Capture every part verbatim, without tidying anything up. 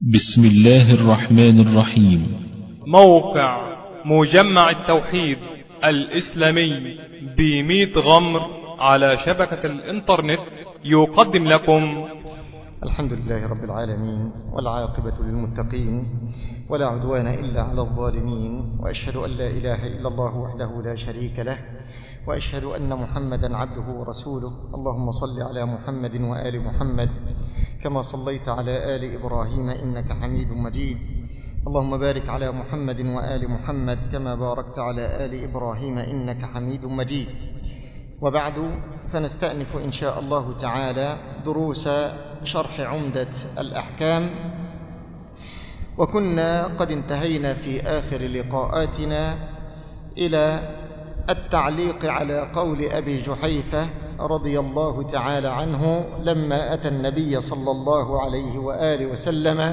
بسم الله الرحمن الرحيم. موقع مجمع التوحيد الإسلامي بميت غمر على شبكة الإنترنت يقدم لكم الحمد لله رب العالمين، والعاقبة للمتقين، ولا عدوان إلا على الظالمين، وأشهد أن لا إله إلا الله وحده لا شريك له، وأشهد أن محمدًا عبده ورسوله. اللهم صل على محمد وآل محمد كما صليت على آل إبراهيم إنك حميد مجيد. اللهم بارك على محمد وآل محمد كما باركت على آل إبراهيم إنك حميد مجيد. وبعد، فنستأنف إن شاء الله تعالى دروس شرح عمدة الأحكام، وكنا قد انتهينا في آخر لقاءاتنا إلى التعليق على قول أبي جحيفة رضي الله تعالى عنه لما أتى النبي صلى الله عليه وآله وسلم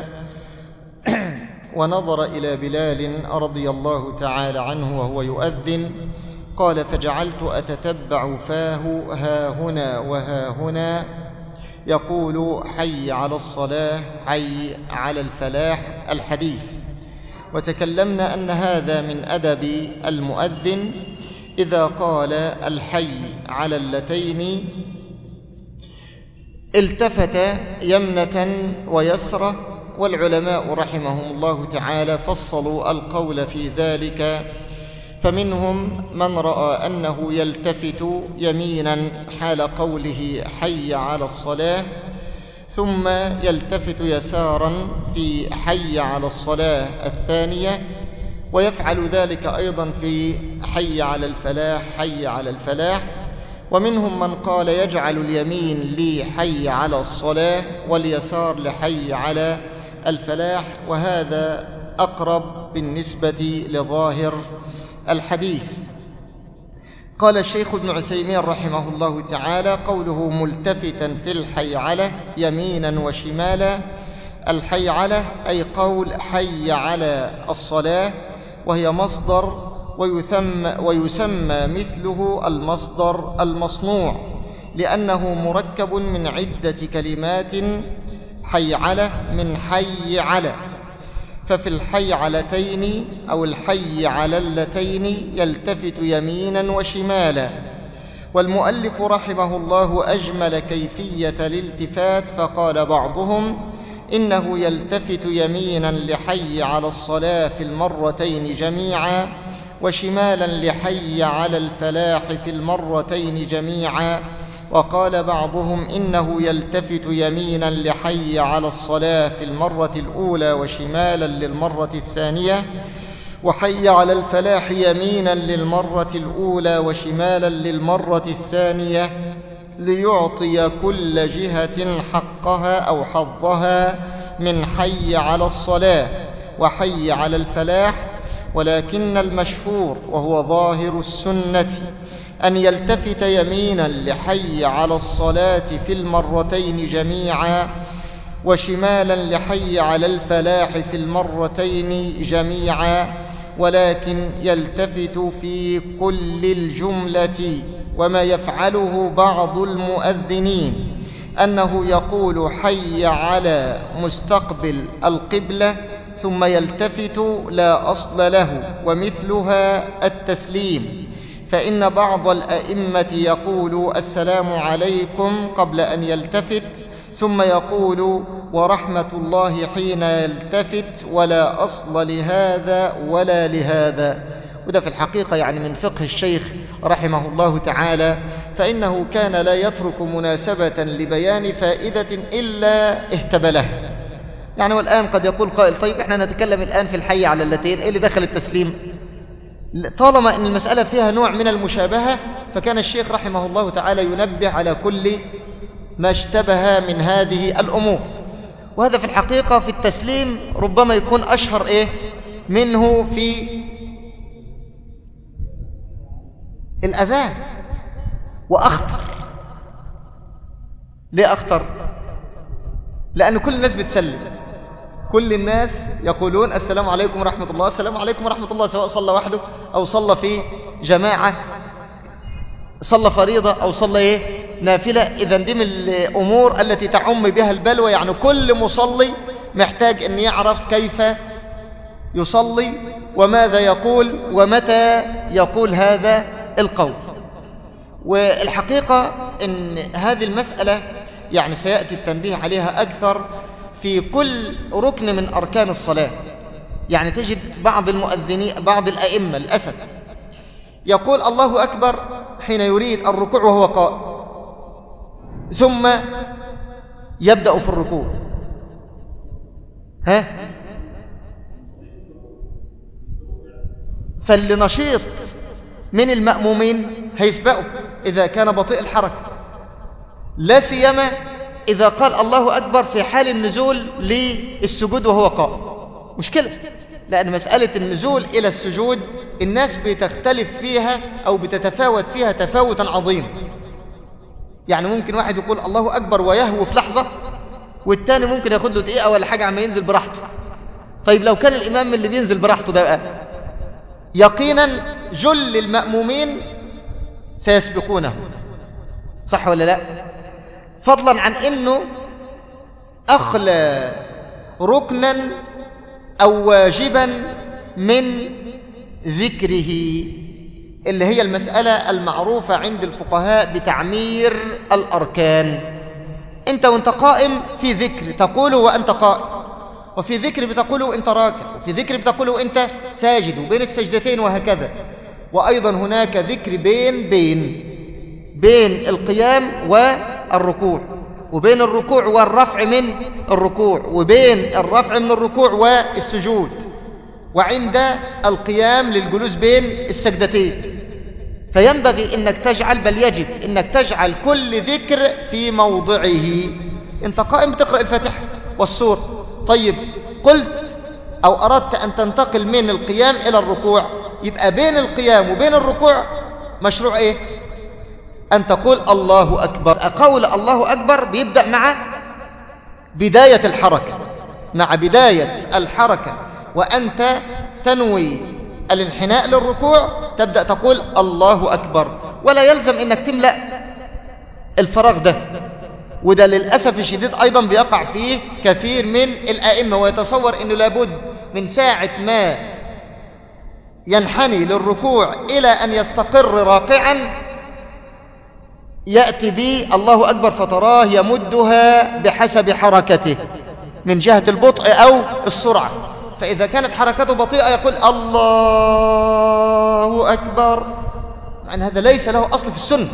ونظر إلى بلال رضي الله تعالى عنه وهو يؤذن، قال: فجعلت أتتبع فاه ها هنا وها هنا يقول: حي على الصلاة، حي على الفلاح. الحديث. وتكلمنا أن هذا من أدب المؤذن إذا قال الحي على اللتين التفت يمنة ويسرة، والعلماء رحمهم الله تعالى فصلوا القول في ذلك، فمنهم من رأى أنه يلتفت يمينا حال قوله حي على الصلاة، ثم يلتفت يسارا في حي على الصلاة الثانية، ويفعل ذلك أيضا في حي على الفلاح، حي على الفلاح. ومنهم من قال يجعل اليمين لحي على الصلاة واليسار لحي على الفلاح، وهذا أقرب بالنسبة لظاهر الحديث. قال الشيخ ابن عثيمين رحمه الله تعالى: قوله ملتفتا في الحي على يمينا وشمالا، الحي على أي قول حي على الصلاة، وهي مصدر ويسمى, ويسمى مثله المصدر المصنوع، لأنه مركب من عدة كلمات. حي على من حي على، ففي الحي علتين أو الحي على اللتين يلتفت يمينا وشمالا. والمؤلف رحمه الله أجمل كيفية الالتفات، فقال بعضهم إنه يلتفت يمينا لحي على الصلاة في المرتين جميعا، وشمالا لحي على الفلاح في المرتين جميعا. وقال بعضهم إنه يلتفت يمينا لحي على الصلاة في المرة الأولى، وشمالا للمرة الثانية، وحي على الفلاح يمينا للمرة الأولى وشمالا للمرة الثانية، ليعطي كل جهة حقها أو حظها من حي على الصلاة وحي على الفلاح. ولكن المشهور وهو ظاهر السنة أن يلتفت يمينا لحي على الصلاة في المرتين جميعا، وشمالا لحي على الفلاح في المرتين جميعا، ولكن يلتفت في كل الجملة. وما يفعله بعض المؤذنين أنه يقول حي على مستقبل القبلة ثم يلتفت لا أصل له، ومثلها التسليم، فإن بعض الأئمة يقول السلام عليكم قبل أن يلتفت، ثم يقول ورحمة الله حين يلتفت، ولا أصل لهذا ولا لهذا. وده في الحقيقة يعني من فقه الشيخ رحمه الله تعالى، فإنه كان لا يترك مناسبة لبيان فائدة إلا اهتبلها. يعني والآن قد يقول قائل: طيب إحنا نتكلم الآن في الحي على اللتين، إيه اللي دخل التسليم؟ طالما أن المسألة فيها نوع من المشابهة، فكان الشيخ رحمه الله تعالى ينبه على كل ما اشتبه من هذه الأمور. وهذا في الحقيقة في التسليم ربما يكون أشهر إيه منه في الأذان، وأخطر. ليه أخطر؟ لأن كل الناس بتسلم، كل الناس يقولون السلام عليكم ورحمة الله، السلام عليكم ورحمة الله، سواء صلى وحده أو صلى في جماعة، صلى فريضة أو صلى إيه نافلة. إذن دي من الأمور التي تعم بها البلوى، يعني كل مصلي محتاج أن يعرف كيف يصلي وماذا يقول ومتى يقول هذا القول. والحقيقة أن هذه المسألة يعني سيأتي التنبيه عليها أكثر في كل ركن من أركان الصلاة. يعني تجد بعض المؤذنين بعض الأئمة للأسف يقول الله أكبر حين يريد الركوع وهو قائم، ثم يبدأ في الركوع. ها فاللي نشيط من المأمومين هيسبقه إذا كان بطيء الحركة، لا سيما إذا قال الله أكبر في حال النزول للسجود وهو قائم. مشكلة، لأن مسألة النزول إلى السجود الناس بتختلف فيها أو بتتفاوت فيها تفاوتا عظيما. يعني ممكن واحد يقول الله أكبر ويهوي في لحظة، والتاني ممكن ياخد له دقيقة ولا حاجة عما ينزل براحته. طيب لو كان الإمام اللي بينزل براحته ده بقى يقينا جل المأمومين سيسبقونه، صح ولا لا؟ فضلا عن أنه أخلى ركنا أو واجبا من ذكره، اللي هي المسألة المعروفة عند الفقهاء بتعمير الأركان. أنت وأنت قائم في ذكر تقوله وأنت قائم، وفي ذكر بتقوله وأنت راكع، وفي ذكر بتقوله وأنت ساجد وبين السجدتين وهكذا. وأيضا هناك ذكر بين بين بين القيام والركوع، وبين الركوع والرفع من الركوع، وبين الرفع من الركوع والسجود، وعند القيام للجلوس بين السجدتين. فينبغي أنك تجعل، بل يجب أنك تجعل كل ذكر في موضعه. أنت قائم بتقرأ الفاتحة والسورة، طيب قلت أو أردت أن تنتقل من القيام إلى الركوع، يبقى بين القيام وبين الركوع مشروع إيه؟ أن تقول الله أكبر. قول الله أكبر بيبدأ مع بداية الحركة، مع بداية الحركة وأنت تنوي الانحناء للركوع تبدأ تقول الله أكبر، ولا يلزم أنك تملأ الفراغ ده. وده للأسف الشديد أيضا بيقع فيه كثير من الآئمة، ويتصور أنه لابد من ساعة ما ينحني للركوع إلى أن يستقر راكعا يأتي به الله أكبر، فتراه يمدها بحسب حركته من جهة البطء أو السرعة. فإذا كانت حركته بطيئة يقول الله أكبر، مع أن هذا ليس له أصل في السنة.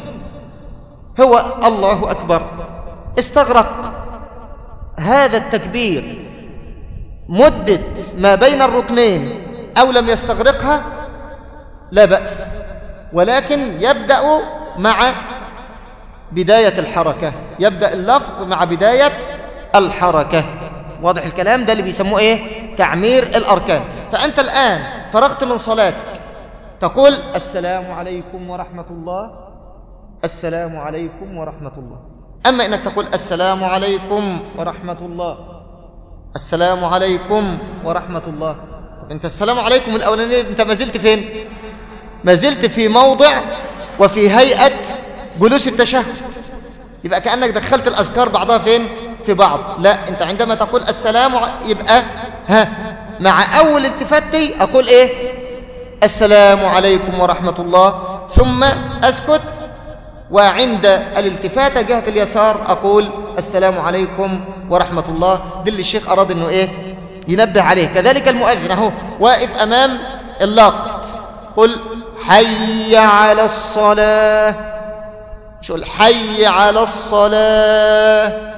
هو الله أكبر استغرق هذا التكبير مدة ما بين الركنين أو لم يستغرقها لا بأس، ولكن يبدأ مع بداية الحركة، يبدأ اللفظ مع بداية الحركة. واضح الكلام؟ ده اللي بيسموه إيه؟ تعمير الأركان. فأنت الآن فرغت من صلاتك تقول السلام عليكم ورحمة الله، السلام عليكم ورحمة الله. أما إنك تقول السلام عليكم ورحمة الله، السلام عليكم ورحمة الله، طب أنت السلام عليكم الأولانية أنت ما زلت فين؟ ما زلت في موضع وفي هيئة جلوس التشهد، يبقى كأنك دخلت الأذكار بعضها فين؟ في بعض. لا، أنت عندما تقول السلام يبقى ها مع أول التفاتي أقول إيه؟ السلام عليكم ورحمة الله، ثم أسكت، وعند الالتفاتة جهة اليسار أقول السلام عليكم ورحمة الله. دل الشيخ أراد أنه إيه؟ ينبه عليه. كذلك المؤذن أهو واقف أمام اللاقط، قل حي على الصلاة، شو الحي على الصلاة،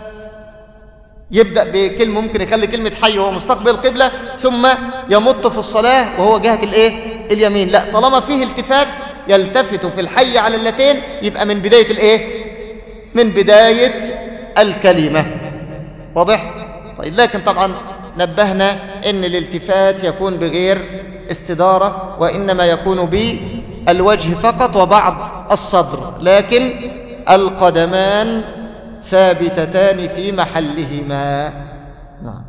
يبدأ بكلمة ممكن يخلي كلمة حي وهو مستقبل القبلة، ثم يمط في الصلاة وهو جهة الإيه؟ اليمين. لا، طالما فيه التفات يلتفت في الحي على اللتين يبقى من بداية الإيه؟ من بداية الكلمة. واضح؟ طيب، لكن طبعا نبهنا أن الالتفات يكون بغير استدارة، وإنما يكون بالوجه فقط وبعض الصدر، لكن القدمان ثابتتان في محلهما. نعم.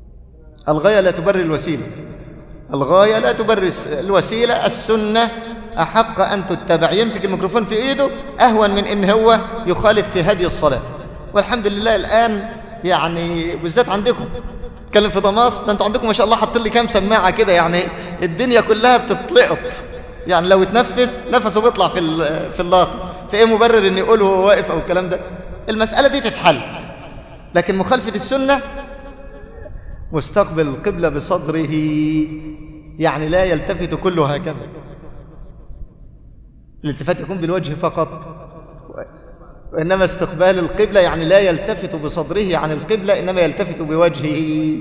الغاية لا تبرر الوسيلة، الغاية لا تبرر الوسيلة. السنة أحق أن تتبع. يمسك الميكروفون في إيده أهون من إن هو يخالف في هدي الصلاة. والحمد لله الآن يعني بالذات عندكم تكلم في ضماس، ده أنتوا عندكم ما شاء الله حط لي كام سماعة كده، يعني الدنيا كلها بتتلقط، يعني لو يتنفس نفسه بيطلع في في اللاقة. في إيه مبرر إن يقوله وهو واقف أو الكلام ده؟ المسألة دي تتحل. لكن مخالفة السنة مستقبل القبلة بصدره، يعني لا يلتفت كله هكذا، الالتفات يكون بالوجه فقط، وإنما استقبال القبلة يعني لا يلتفت بصدره عن القبلة، إنما يلتفت بوجهه.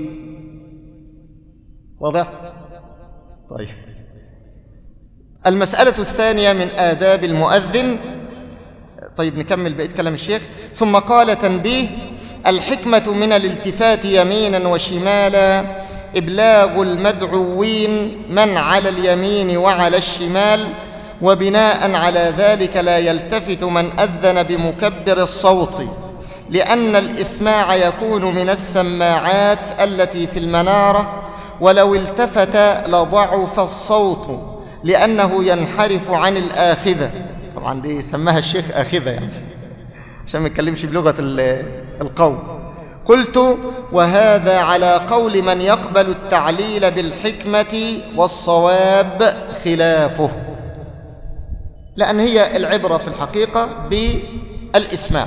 واضح؟ طيب، المسألة الثانية من آداب المؤذن. طيب نكمل بقية كلام الشيخ. ثم قال: تنبيه: الحكمة من الالتفات يمينا وشمالا إبلاغ المدعوين من على اليمين وعلى الشمال، وبناء على ذلك لا يلتفت من أذن بمكبر الصوت، لأن الإسماع يكون من السماعات التي في المنارة، ولو التفت لضعف الصوت لأنه ينحرف عن الآخذة. طبعا دي سماها الشيخ آخذة يعني عشان ما يتكلمش بلغة القوم. قلت: وهذا على قول من يقبل التعليل بالحكمة، والصواب خلافه، لأن هي العبرة في الحقيقة بالإسماع.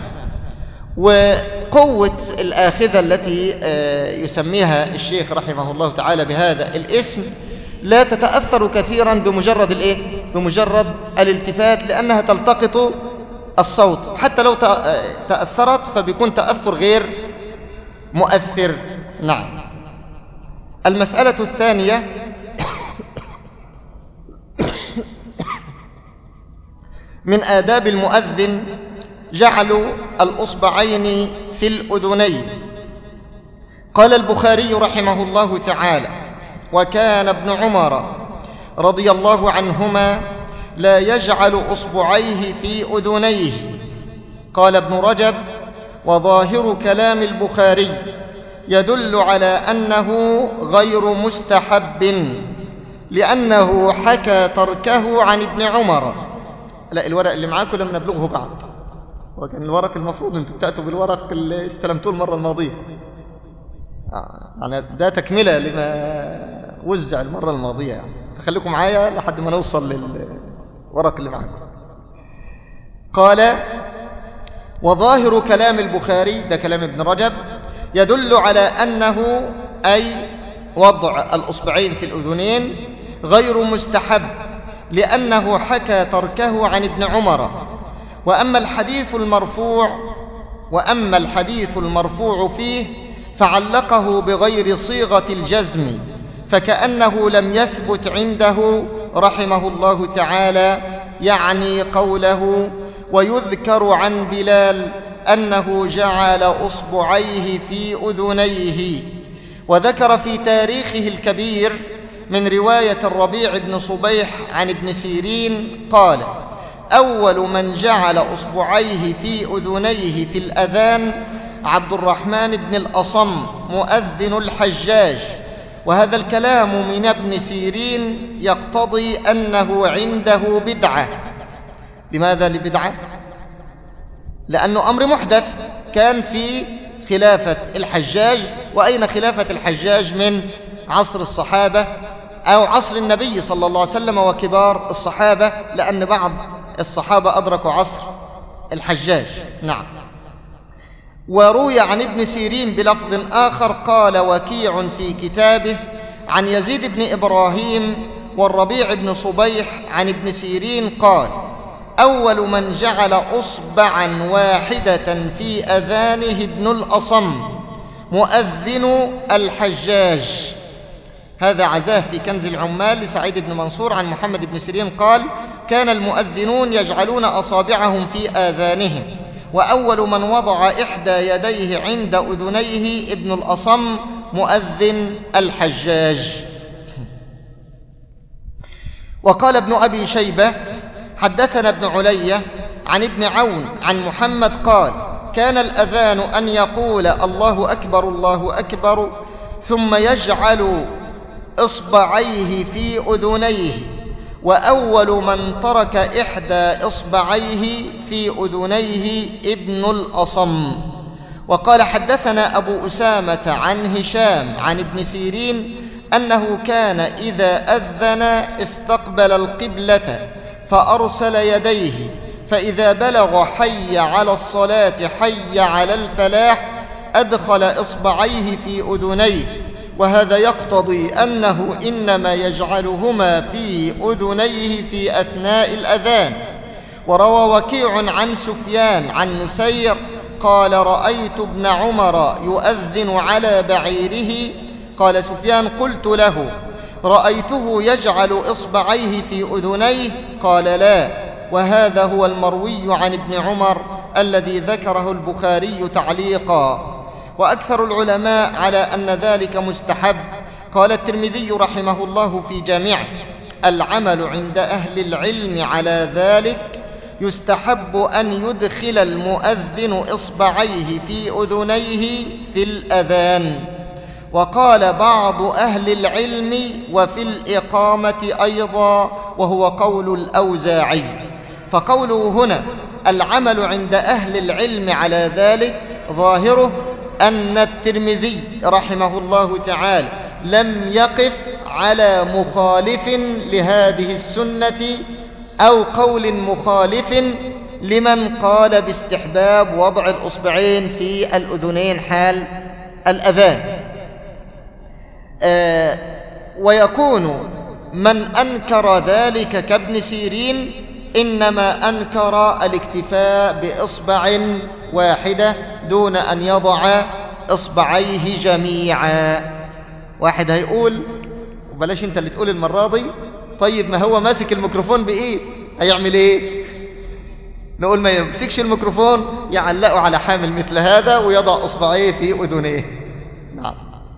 وقوة الآخذة التي يسميها الشيخ رحمه الله تعالى بهذا الاسم لا تتأثر كثيرا بمجرد الإيه؟ بمجرد الالتفات، لأنها تلتقط الصوت، حتى لو تأثرت فبيكون تأثر غير مؤثر. نعم. المسألة الثانية من آداب المؤذن جعل الأصبعين في الأذنين. قال البخاري رحمه الله تعالى: وكان ابن عمر رضي الله عنهما لا يجعل أصبعيه في أذنيه. قال ابن رجب: وظاهر كلام البخاري يدل على أنه غير مستحب، لأنه حكى تركه عن ابن عمر. لا، الورق اللي معاكم لم نبلغه بعد، وكان الورق المفروض أنتم تأتوا بالورق اللي استلمتوه المرة الماضية، يعني ده تكملة لما وزع المرة الماضية، يعني فخليكم معايا لحد ما نوصل للورق اللي معاكم. قال: وظاهر كلام البخاري، ده كلام ابن رجب، يدل على أنه أي وضع الأصبعين في الأذنين غير مستحب، لأنه حكى تركه عن ابن عمر. وأما الحديث المرفوع وأما الحديث المرفوع فيه فعلقه بغير صيغة الجزم، فكأنه لم يثبت عنده رحمه الله تعالى، يعني قوله: ويذكر عن بلال أنه جعل أصبعيه في أذنيه. وذكر في تاريخه الكبير من رواية الربيع بن صبيح عن ابن سيرين قال: أول من جعل أصبعيه في أذنيه في الأذان عبد الرحمن بن الأصم مؤذن الحجاج. وهذا الكلام من ابن سيرين يقتضي أنه عنده بدعة. لماذا لبدعة؟ لأنه أمر محدث كان في خلافة الحجاج. وأين خلافة الحجاج من عصر الصحابة أو عصر النبي صلى الله عليه وسلم وكبار الصحابة، لأن بعض الصحابة أدركوا عصر الحجاج. نعم. وروي عن ابن سيرين بلفظ آخر قال وكيع في كتابه عن يزيد بن إبراهيم والربيع بن صبيح عن ابن سيرين قال: أول من جعل أصبعا واحدة في أذانه ابن الأصم مؤذن الحجاج. هذا عزاه في كنز العمال لسعيد بن منصور عن محمد بن سيرين قال: كان المؤذنون يجعلون أصابعهم في آذانهم، وأول من وضع إحدى يديه عند أذنيه ابن الأصم مؤذن الحجاج. وقال ابن أبي شيبة: حدثنا ابن علية عن ابن عون عن محمد قال: كان الأذان أن يقول الله أكبر الله ثم يجعل إصبعيه في أذنيه وأول من ترك إحدى إصبعيه في أذنيه ابن الأصم. وقال حدثنا أبو أسامة عن هشام عن ابن سيرين أنه كان إذا أذن استقبل القبلة فأرسل يديه، فإذا بلغ حي على الصلاة حي على الفلاح أدخل إصبعيه في أذنيه، وهذا يقتضي أنه إنما يجعلهما في أذنيه في أثناء الأذان. وروى وكيع عن سفيان عن نسير قال رأيت ابن عمر يؤذن على بعيره. قال سفيان قلت له رأيته يجعل إصبعيه في أذنيه؟ قال لا. وهذا هو المروي عن ابن عمر الذي ذكره البخاري تعليقا، وأكثر العلماء على أن ذلك مستحب. قال الترمذي رحمه الله في جامعه: العمل عند أهل العلم على ذلك يستحب أن يدخل المؤذن إصبعيه في أذنيه في الأذان. وقال بعض أهل العلم وفي الإقامة أيضا، وهو قول الأوزاعي. فقوله هنا العمل عند أهل العلم على ذلك ظاهره أن الترمذي رحمه الله تعالى لم يقف على مخالف لهذه السنة أو قول مخالف لمن قال باستحباب وضع الأصبعين في الأذنين حال الأذان. آه ويكون من أنكر ذلك كابن سيرين إنما أنكر الاكتفاء بإصبع واحدة دون أن يضع إصبعيه جميعا. واحد هيقول وبلاش انت اللي تقول المرة دي، طيب ما هو ماسك الميكروفون بإيه هيعمل إيه؟ نقول ما يمسكش الميكروفون، يعلقه على حامل مثل هذا ويضع إصبعيه في أذنيه. نعم.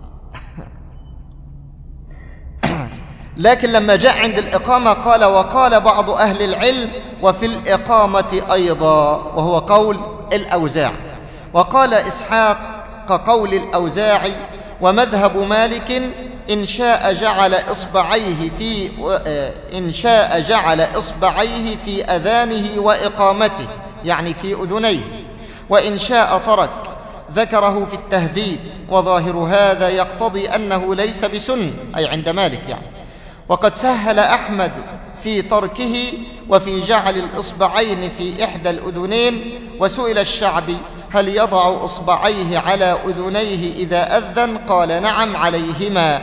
لكن لما جاء عند الإقامة قال وقال بعض أهل العلم وفي الإقامة أيضا، وهو قول الأوزاع. وقال إسحاق كقول الأوزاعي ومذهب مالك إن شاء جعل إصبعيه في إن شاء جعل إصبعيه في أذانه وإقامته، يعني في أذنيه، وإن شاء ترك. ذكره في التهذيب، وظاهر هذا يقتضي أنه ليس بسنة، أي عند مالك يعني. وقد سهل أحمد في تركه وفي جعل الإصبعين في إحدى الأذنين. وسئل الشعبي هل يضع إصبعيه على أذنيه إذا أذن؟ قال نعم عليهما،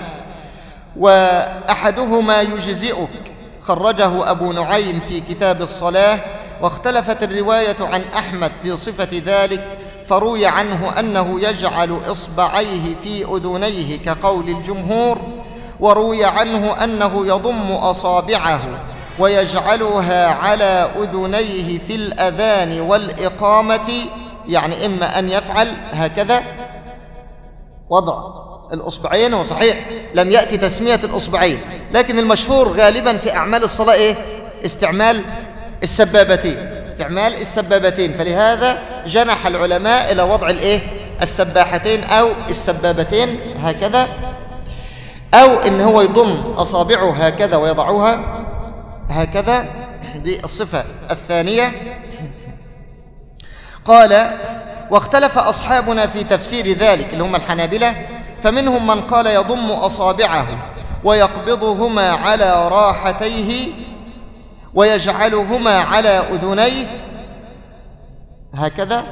وأحدهما يجزئك. خرجه أبو نعيم في كتاب الصلاة. واختلفت الرواية عن أحمد في صفة ذلك، فروي عنه أنه يجعل إصبعيه في أذنيه كقول الجمهور، وروي عنه أنه يضم أصابعه ويجعلها على أذنيه في الأذان والإقامة، يعني إما أن يفعل هكذا وضع الأصبعين، وصحيح لم يأتي تسمية الأصبعين، لكن المشهور غالبا في أعمال الصلاة إيه؟ استعمال السبابتين، استعمال السبابتين. فلهذا جنح العلماء إلى وضع الإيه؟ السباحتين أو السبابتين هكذا، أو إن هو يضم أصابعه هكذا ويضعوها هكذا. دي الصفة الثانية. قال واختلف أصحابنا في تفسير ذلك اللي هم الحنابلة، فمنهم من قال يضم أصابعه ويقبضهما على راحتيه ويجعلهما على أذنيه هكذا،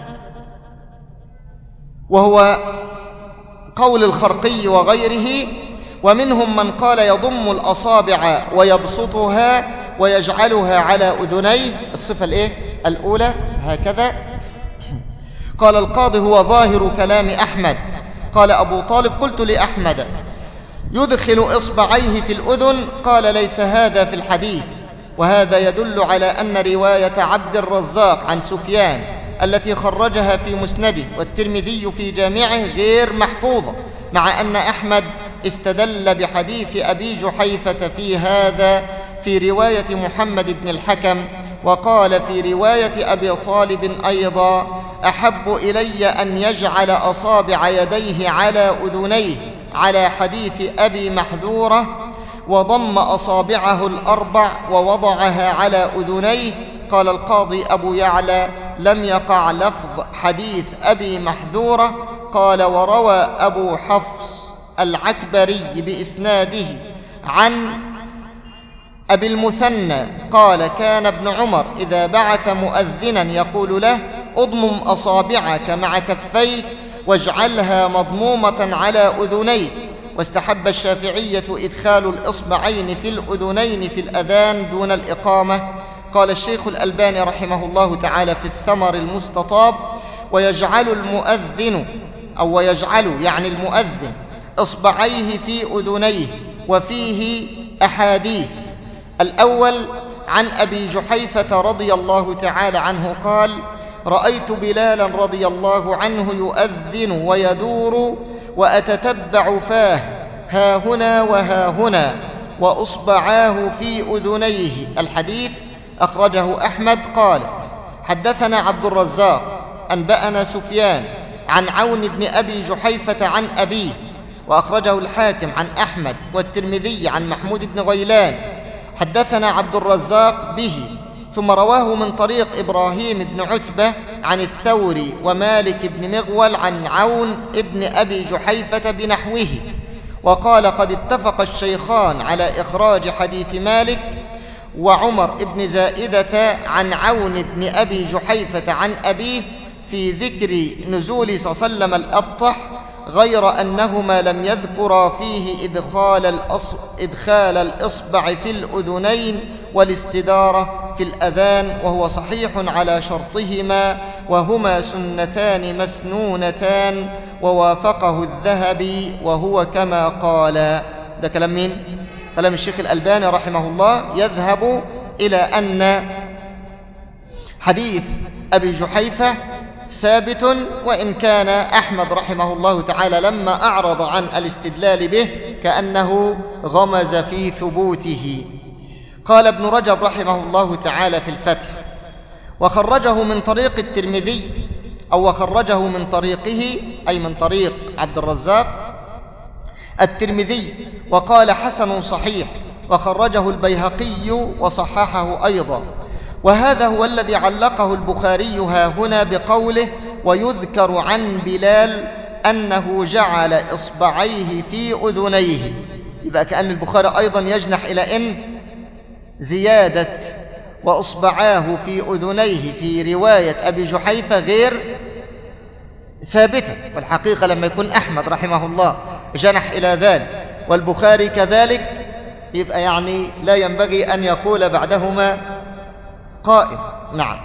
وهو قول الخرقي وغيره. ومنهم من قال يضم الأصابع ويبسطها ويجعلها على أذنيه، الصفة الإيه؟ الأولى هكذا. قال القاضي هو ظاهر كلام أحمد. قال أبو طالب قلت لأحمد يدخل إصبعيه في الأذن؟ قال ليس هذا في الحديث. وهذا يدل على أن رواية عبد الرزاق عن سفيان التي خرجها في مسنده والترمذي في جامعه غير محفوظة، مع أن أحمد استدل بحديث أبي جحيفة في هذا في رواية محمد بن الحكم. وقال في رواية أبي طالب أيضا أحب إلي أن يجعل أصابع يديه على أذنيه على حديث أبي محذورة. وضم أصابعه الأربع ووضعها على أذنيه. قال القاضي أبو يعلى: لم يقع لفظ حديث أبي محذورة. قال: وروى أبو حفص العكبري بإسناده عن أبي المثنى قال: كان ابن عمر إذا بعث مؤذنا يقول له: اضمم أصابعك مع كفيك واجعلها مضمومة على أذنيك. واستحب الشافعية إدخال الإصبعين في الأذنين في الأذان دون الإقامة. قال الشيخ الألباني رحمه الله تعالى في الثمر المستطاب: ويجعل المؤذن أو ويجعل يعني المؤذن إصبعيه في أذنيه. وفيه أحاديث. الأول عن أبي جحيفة رضي الله تعالى عنه قال: رأيت بلالا رضي الله عنه يؤذن ويدور وأتتبع فاه ها هنا وها هنا وأصبعاه في أذنيه. الحديث أخرجه أحمد. قال: حدثنا عبد الرزاق أنبأنا سفيان عن عون بن أبي جحيفة عن أبيه، وأخرجه الحاكم عن أحمد والترمذي عن محمود بن غيلان. حدثنا عبد الرزاق به، ثم رواه من طريق إبراهيم بن عتبة عن الثوري ومالك بن مغول عن عون بن أبي جحيفة بنحوه. وقال: قد اتفق الشيخان على إخراج حديث مالك وعمر بن زائدة عن عون بن أبي جحيفة عن أبيه في ذكر نزول صلى الله عليه وسلم الأبطح، غير أنهما لم يذكرا فيه إدخال, الأص... إدخال الإصبع في الأذنين والاستدارة في الأذان، وهو صحيح على شرطهما، وهما سنتان مسنونتان، ووافقه الذهبي وهو كما قال. ده كلام مين؟ كلام الشيخ الألباني رحمه الله، يذهب إلى أن حديث أبي جحيفة ثابت، وإن كان أحمد رحمه الله تعالى لما أعرض عن الاستدلال به كأنه غمز في ثبوته. قال ابن رجب رحمه الله تعالى في الفتح: وخرجه من طريق الترمذي، أو وخرجه من طريقه أي من طريق عبد الرزاق الترمذي، وقال: حسن صحيح. وخرجه البيهقي وصححه أيضا. وهذا هو الذي علقه البخاري ها هنا بقوله: ويذكر عن بلال أنه جعل إصبعيه في أذنيه. يبقى كأن البخاري أيضا يجنح إلى أن زيادة وأصبعاه في أذنيه في رواية أبي جحيفة غير ثابتة. والحقيقة لما يكون أحمد رحمه الله جنح إلى ذلك والبخاري كذلك، يبقى يعني لا ينبغي أن يقول بعدهما قائل. نعم.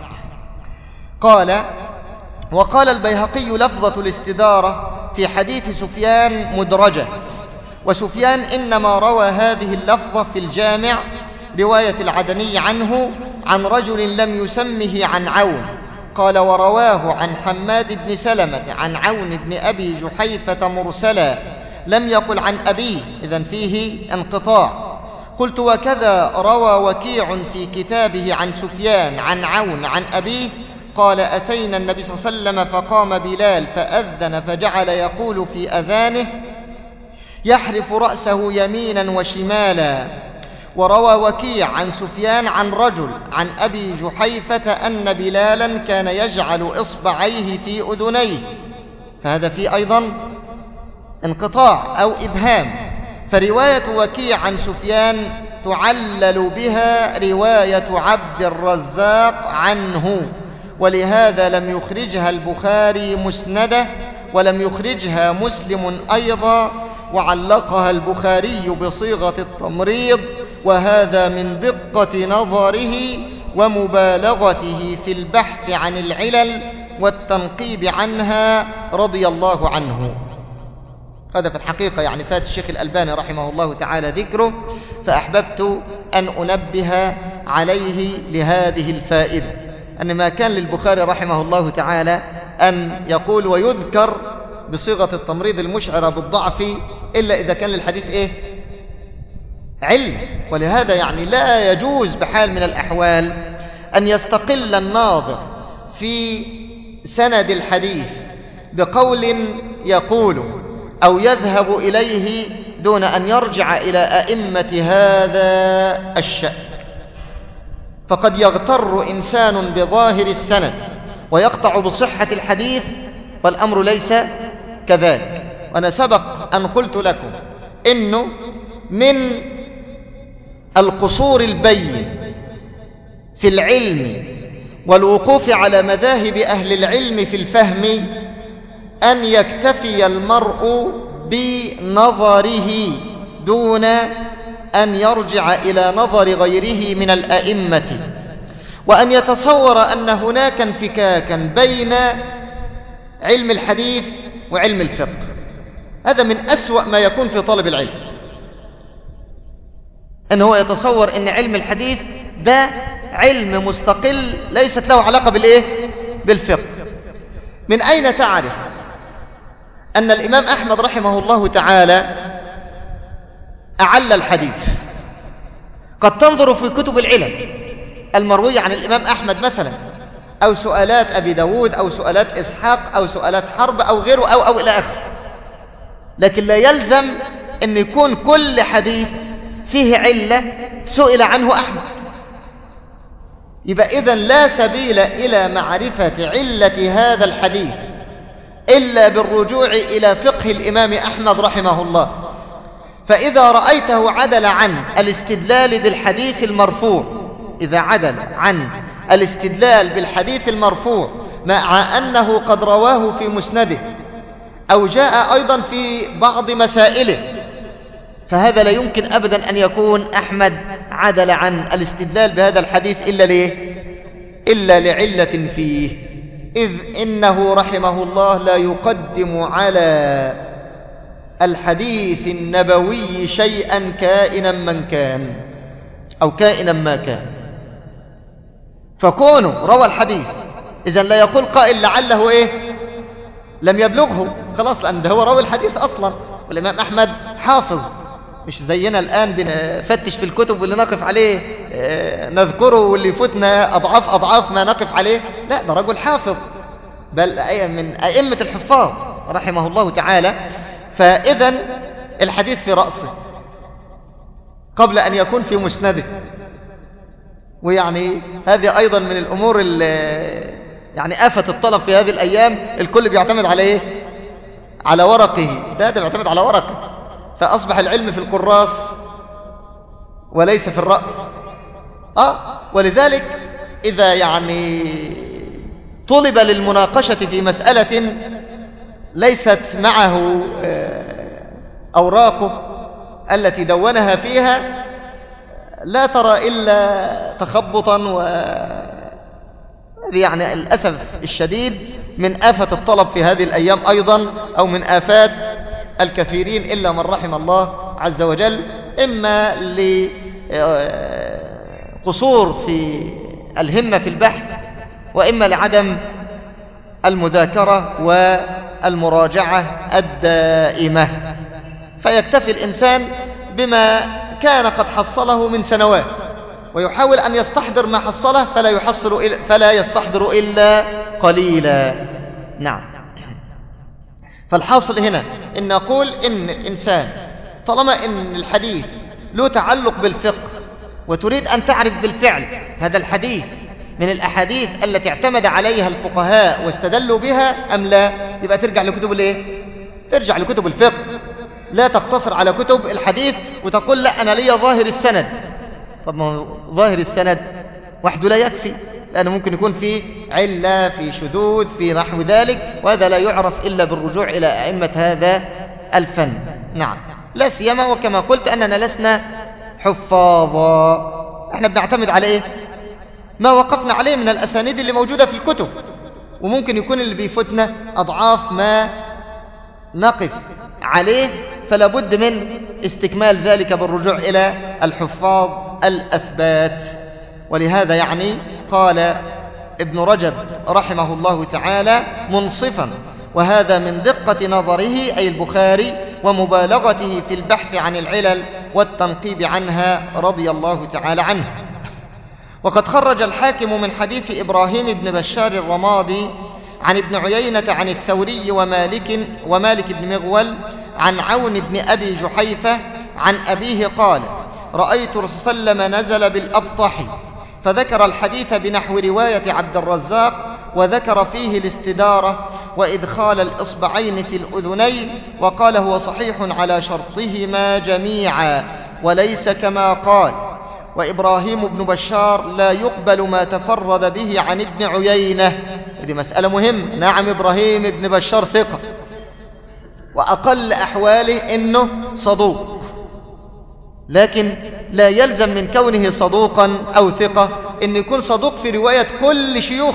قال: وقال البيهقي: لفظة الاستدارة في حديث سفيان مدرجة، وسفيان إنما روى هذه اللفظة في الجامع رواية العدني عنه عن رجل لم يسمه عن عون. قال: ورواه عن حماد بن سلمة عن عون بن أبي جحيفة مرسلا، لم يقل عن أبيه، إذن فيه انقطاع. قلت: وكذا روى وكيع في كتابه عن سفيان عن عون عن أبيه. قال: أتينا النبي صلى الله عليه وسلم فقام بلال فأذن فجعل يقول في أذانه يحرف رأسه يمينا وشمالا. وروى وكيع عن سفيان عن رجل عن أبي جحيفة أن بلالا كان يجعل إصبعيه في أذنيه، فهذا فيه أيضا انقطاع أو إبهام. فرواية وكيع عن سفيان تعلل بها رواية عبد الرزاق عنه، ولهذا لم يخرجها البخاري مسندة، ولم يخرجها مسلم أيضا، وعلقها البخاري بصيغة التمريض، وهذا من دقة نظره ومبالغته في البحث عن العلل والتنقيب عنها رضي الله عنه. هذا في الحقيقة يعني فات الشيخ الألباني رحمه الله تعالى ذكره، فأحببت أن أنبه عليه لهذه الفائدة، أن ما كان للبخاري رحمه الله تعالى أن يقول ويذكر بصيغة التمريض المشعرة بالضعف إلا إذا كان للحديث إيه؟ علم. ولهذا يعني لا يجوز بحال من الأحوال أن يستقل الناظر في سند الحديث بقول يقوله أو يذهب إليه دون أن يرجع إلى أئمة هذا الشأن. فقد يغتر إنسان بظاهر السند ويقطع بصحة الحديث والأمر ليس كذلك. وأنا سبق أن قلت لكم إنه من القصور البين في العلم والوقوف على مذاهب أهل العلم في الفهم أن يكتفي المرء بنظره دون أن يرجع إلى نظر غيره من الأئمة، وأن يتصور أن هناك انفكاكا بين علم الحديث وعلم الفقه. هذا من أسوأ ما يكون في طالب العلم، أن هو يتصور أن علم الحديث ده علم مستقل ليست له علاقة بالإيه؟ بالفقه. من أين تعرف أن الإمام أحمد رحمه الله تعالى أعل الحديث؟ قد تنظر في كتب العلم المروية عن الإمام أحمد مثلا، أو سؤالات أبي داود، أو سؤالات إسحاق، أو سؤالات حرب، أو غيره، أو أو إلى آخره، لكن لا يلزم أن يكون كل حديث فيه علة سئل عنه أحمد. يبقى إذن لا سبيل إلى معرفة علة هذا الحديث إلا بالرجوع إلى فقه الإمام أحمد رحمه الله. فإذا رأيته عدل عن الاستدلال بالحديث المرفوع، إذا عدل عن الاستدلال بالحديث المرفوع مع أنه قد رواه في مسنده أو جاء أيضا في بعض مسائله، فهذا لا يمكن أبدا أن يكون أحمد عدل عن الاستدلال بهذا الحديث إلا ليه؟ إلا لعلة فيه، إذ إنه رحمه الله لا يقدم على الحديث النبوي شيئا كائنا من كان أو كائنا ما كان. فكونه روى الحديث إذن لا يقول قائل لعله إيه؟ لم يبلغه، خلاص، لأن ده هو روى الحديث أصلا. والإمام أحمد حافظ، مش زينا الآن بنفتش في الكتب واللي نقف عليه نذكره واللي يفوتنا أضعاف أضعاف ما نقف عليه. لا، ده رجل حافظ، بل من أئمة الحفاظ رحمه الله تعالى. فإذن الحديث في رأسه قبل أن يكون في مسنده. ويعني هذه أيضا من الأمور اللي يعني آفة الطلب في هذه الأيام، الكل بيعتمد على إيه؟ على ورقه. لا، ده بيعتمد على ورقه، فأصبح العلم في الكراس وليس في الرأس. آه ولذلك إذا يعني طلب للمناقشة في مسألة ليست معه أوراقه التي دونها فيها، لا ترى إلا تخبطا، و يعني الأسف الشديد من آفة الطلب في هذه الأيام أيضا، أو من آفات الكثيرين إلا من رحم الله عز وجل، إما لقصور في الهمة في البحث، وإما لعدم المذاكرة والمراجعة الدائمة، فيكتفي الإنسان بما كان قد حصله من سنوات ويحاول أن يستحضر ما حصله، فلا يحصل إلا فلا يستحضر إلا قليلا. نعم. فالحاصل هنا إن نقول إن الإنسان طالما إن الحديث له تعلق بالفقه وتريد أن تعرف بالفعل هذا الحديث من الأحاديث التي اعتمد عليها الفقهاء واستدلوا بها أم لا، يبقى ترجع لكتب الايه؟ ترجع لكتب الفقه، لا تقتصر على كتب الحديث وتقول لا أنا لي ظاهر السند. طب ما ظاهر السند وحده لا يكفي، لأنه ممكن يكون في علة، في شذوذ، في نحو ذلك، وهذا لا يعرف إلا بالرجوع إلى أئمة هذا الفن. نعم، لا سيما وكما قلت أننا لسنا حفاظا، احنا بنعتمد على إيه؟ ما وقفنا عليه من الأسانيد اللي موجودة في الكتب، وممكن يكون اللي بيفوتنا أضعاف ما نقف عليه، فلا بد من استكمال ذلك بالرجوع إلى الحفاظ الأثبات. ولهذا يعني قال ابن رجب رحمه الله تعالى منصفا، وهذا من دقة نظره أي البخاري ومبالغته في البحث عن العلل والتنقيب عنها رضي الله تعالى عنه. وقد خرج الحاكم من حديث إبراهيم بن بشار الرمادي عن ابن عيينة عن الثوري ومالك ومالك بن مغول عن عون بن أبي جحيفة عن أبيه قال: رأيت الرسول صلى الله عليه وسلم نزل بالأبطح، فذكر الحديث بنحو رواية عبد الرزاق، وذكر فيه الاستدارة وإدخال الإصبعين في الأذنين، وقال: هو صحيح على شرطهما جميعا وليس كما قال. وإبراهيم بن بشار لا يقبل ما تفرد به عن ابن عيينة. هذه مسألة مهمة. نعم، إبراهيم بن بشار ثقة، وأقل أحواله إنه صدوق، لكن لا يلزم من كونه صدوقا أو ثقة إن يكون صدوق في رواية كل شيوخ،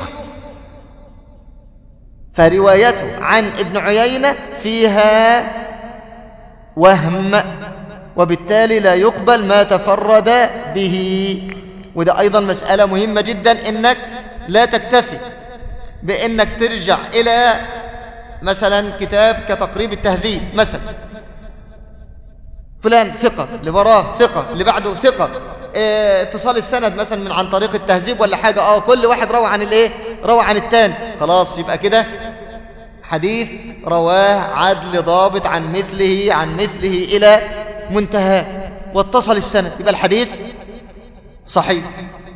فروايته عن ابن عيينة فيها وهم، وبالتالي لا يقبل ما تفرد به. وده أيضا مسألة مهمة جدا، إنك لا تكتفي بإنك ترجع إلى مثلا كتاب كتقريب التهذيب مثلا، فلان ثقة، اللي وراه ثقة، اللي بعده ثقة، اه اتصال السند مثلا من عن طريق التهذيب ولا حاجة، اه كل واحد روى عن الايه، روى عن التاني، خلاص يبقى كده حديث رواه عدل ضابط عن مثله عن مثله إلى منتهى، واتصل السند، يبقى الحديث صحيح.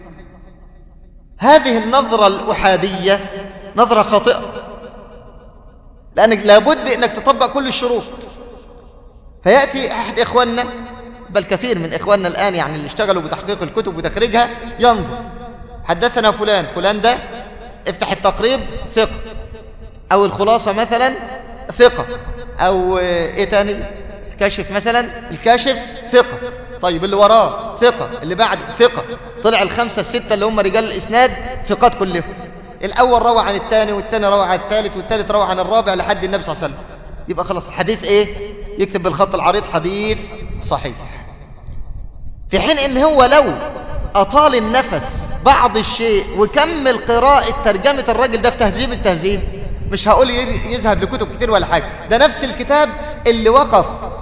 هذه النظرة الأحادية نظرة خاطئة، لأنك لابد أنك تطبق كل الشروط. فيأتي أحد إخواننا، بل كثير من إخواننا الآن يعني اللي اشتغلوا بتحقيق الكتب وتخريجها، ينظر حدثنا فلان، فلان ده افتح التقريب ثقة، أو الخلاصة مثلا ثقة، أو إيه تاني الكاشف مثلا، الكاشف ثقة، طيب اللي وراه ثقة، اللي بعد ثقة، طلع الخمسة الستة اللي هم رجال الإسناد ثقات كلهم. الأول روى عن الثاني، والثاني روى عن الثالث، والثالث روى عن الرابع لحد النبي صلى الله عليه وسلم، يبقى خلاص الحديث إيه؟ يكتب بالخط العريض حديث صحيح. في حين إن هو لو أطال النفس بعض الشيء وكمل قراءة ترجمة الراجل ده في تهذيب التهذيب، مش هقول يذهب لكتب كتير ولا حاجة، ده نفس الكتاب اللي وقف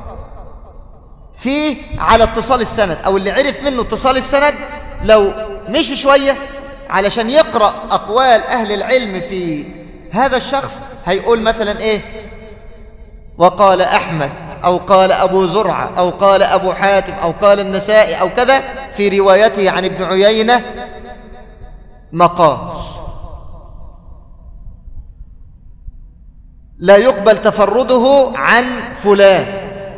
فيه على اتصال السند، أو اللي عرف منه اتصال السند، لو مشي شوية علشان يقرأ أقوال أهل العلم في هذا الشخص، هيقول مثلا إيه، وقال أحمد، أو قال أبو زرعة، أو قال أبو حاتم، أو قال النسائي، أو كذا في روايته عن ابن عيينة مقال، لا يقبل تفرده عن فلان،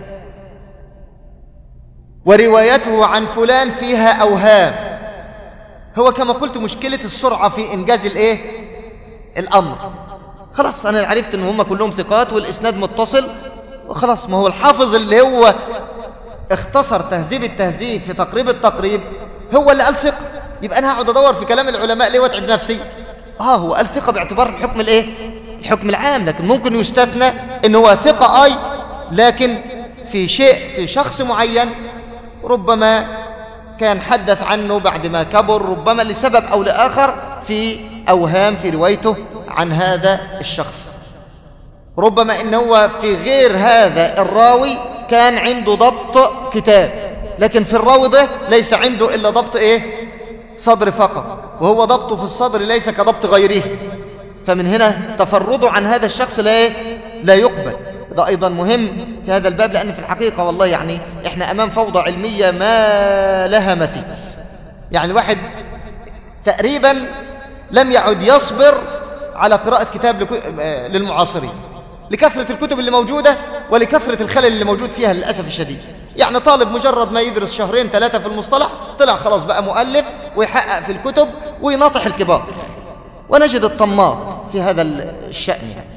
وروايته عن فلان فيها أوهام. هو كما قلت مشكلة السرعة في إنجاز الإيه؟ الأمر. خلاص أنا عرفت أن هم كلهم ثقات والإسناد متصل، وخلاص ما هو الحافظ اللي هو اختصر تهذيب التهذيب في تقريب التقريب هو اللي قال ثقة، يبقى أنا هقعد أدور في كلام العلماء ليه واتعب نفسي؟ آه هو قال ثقة باعتبار الحكم الإيه؟ الحكم العام، لكن ممكن يستثنى إن هو ثقة أي، لكن في شيء في شخص معين ربما كان حدث عنه بعد ما كبر، ربما لسبب أو لآخر في أوهام في روايته عن هذا الشخص، ربما إن هو في غير هذا الراوي كان عنده ضبط كتاب، لكن في الراوي ده ليس عنده إلا ضبط إيه؟ صدر فقط، وهو ضبطه في الصدر ليس كضبط غيره، فمن هنا تفرده عن هذا الشخص لا لا يقبل. ده أيضا مهم في هذا الباب، لأن في الحقيقة والله يعني إحنا أمام فوضى علمية ما لها مثيل. يعني الواحد تقريبا لم يعد يصبر على قراءة كتاب للمعاصرين، لكثرة الكتب اللي موجودة ولكثرة الخلل اللي موجود فيها للأسف الشديد. يعني طالب مجرد ما يدرس شهرين ثلاثة في المصطلح طلع خلاص بقى مؤلف ويحقق في الكتب ويناطح الكبار، ونجد الطماط في هذا الشأن. يعني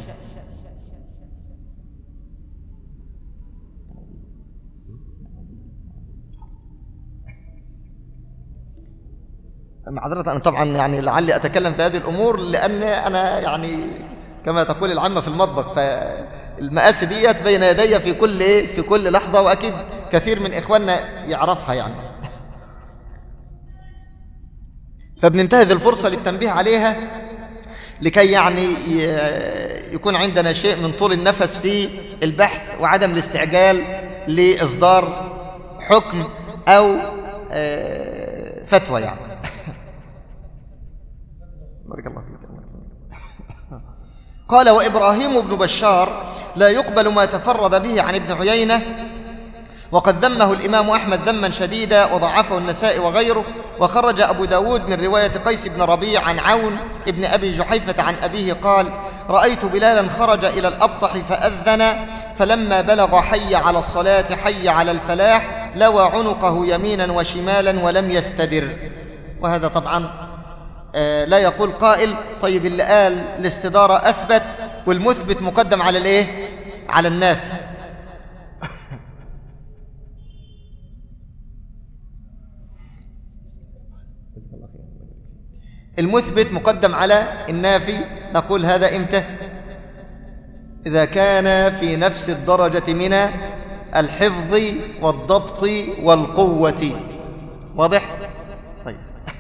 معذرة أنا طبعا يعني لعلي أتكلم في هذه الأمور، لأن أنا يعني كما تقول العامة في المطبخ، فالمآسي ديت بين يدي في كل في كل لحظة، وأكيد كثير من إخواننا يعرفها يعني، فبننتهز الفرصة للتنبيه عليها لكي يعني يكون عندنا شيء من طول النفس في البحث وعدم الاستعجال لإصدار حكم أو فتوى يعني. بارك الله فيك. قال: وإبراهيم بن بشار لا يقبل ما تفرد به عن ابن عيينة، وقد ذمه الإمام أحمد ذما شديدا وضعفه النسائي وغيره. وخرج أبو داود من رواية قيس بن ربيع عن عون ابن أبي جحيفة عن أبيه قال: رأيت بلالا خرج إلى الأبطح فأذن، فلما بلغ حي على الصلاة حي على الفلاح لوى عنقه يمينا وشمالا ولم يستدر. وهذا طبعا آه لا يقول قائل طيب اللي قال الاستدارة أثبت والمثبت مقدم على الايه؟ على النافي. المثبت مقدم على النافي. نقول هذا إمتى؟ إذا كان في نفس الدرجة من الحفظ والضبط والقوة. واضح؟ طيب.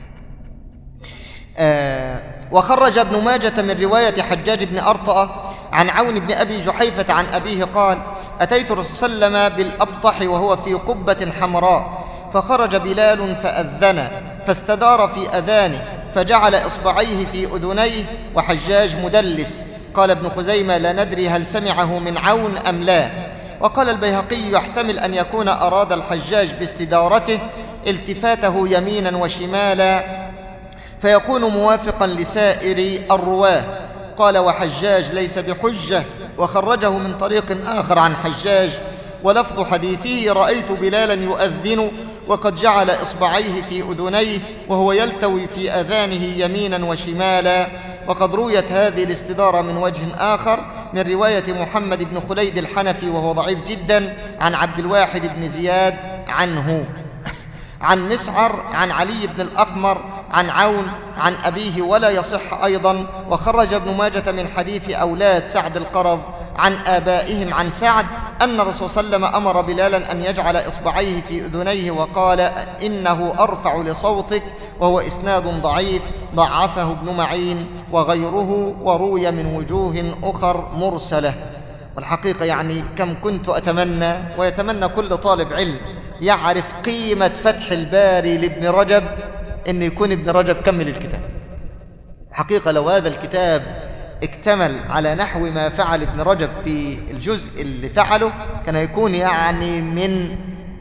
آه وخرج ابن ماجة من رواية حجاج بن أرطأ عن عون بن أبي جحيفة عن أبيه قال: أتيت الرسول صلى الله عليه وسلم بالأبطح وهو في قبة حمراء، فخرج بلال فأذن، فاستدار في أذانه، فجعل إصبعيه في أذنيه، وحجاج مدلس. قال ابن خزيمة: لا ندري هل سمعه من عون أم لا. وقال البيهقي: يحتمل أن يكون أراد الحجاج باستدارته التفاته يمينا وشمالا، فيكون موافقا لسائر الرواه. قال: وحجاج ليس بحجة. وخرجه من طريق آخر عن حجاج، ولفظ حديثه: رأيت بلالا يؤذن وقد جعل إصبعيه في أذنيه وهو يلتوي في أذانه يمينا وشمالا. وقد رويت هذه الاستدارة من وجه آخر من رواية محمد بن خليد الحنفي وهو ضعيف جدا عن عبد الواحد بن زياد عنه عن مسعر عن علي بن الأقمر عن عون عن أبيه ولا يصح أيضا. وخرج ابن ماجة من حديث أولاد سعد القرظ عن آبائهم عن سعد أن الرسول صلى الله عليه وسلم أمر بلالا أن يجعل إصبعيه في أذنيه وقال: إنه أرفع لصوتك، وهو إسناد ضعيف ضعفه ابن معين وغيره، وروي من وجوه أخر مرسلة. والحقيقة يعني كم كنت أتمنى ويتمنى كل طالب علم يعرف قيمة فتح الباري لابن رجب إن يكون ابن رجب كمل الكتاب. حقيقة لو هذا الكتاب اكتمل على نحو ما فعل ابن رجب في الجزء اللي فعله كان يكون يعني من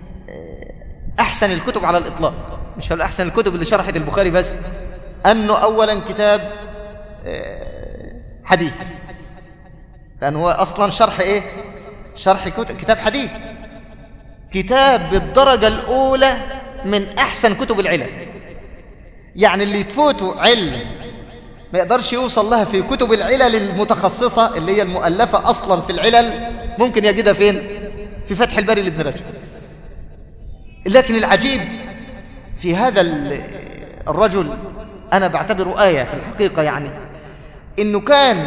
أحسن الكتب على الإطلاق. مش هو أحسن الكتب اللي شرحت البخاري بس، أنه أولا كتاب حديث، لأنه هو أصلا شرح إيه؟ شرح كتاب حديث، كتاب بالدرجة الأولى من أحسن كتب العلم. يعني اللي يتفوته علم ما يقدرش يوصل لها في كتب العلل المتخصصة اللي هي المؤلفة أصلا في العلل، ممكن يجدها فين؟ في فتح الباري لابن رجب. لكن العجيب في هذا الرجل أنا بعتبره آية في الحقيقة، يعني إنه كان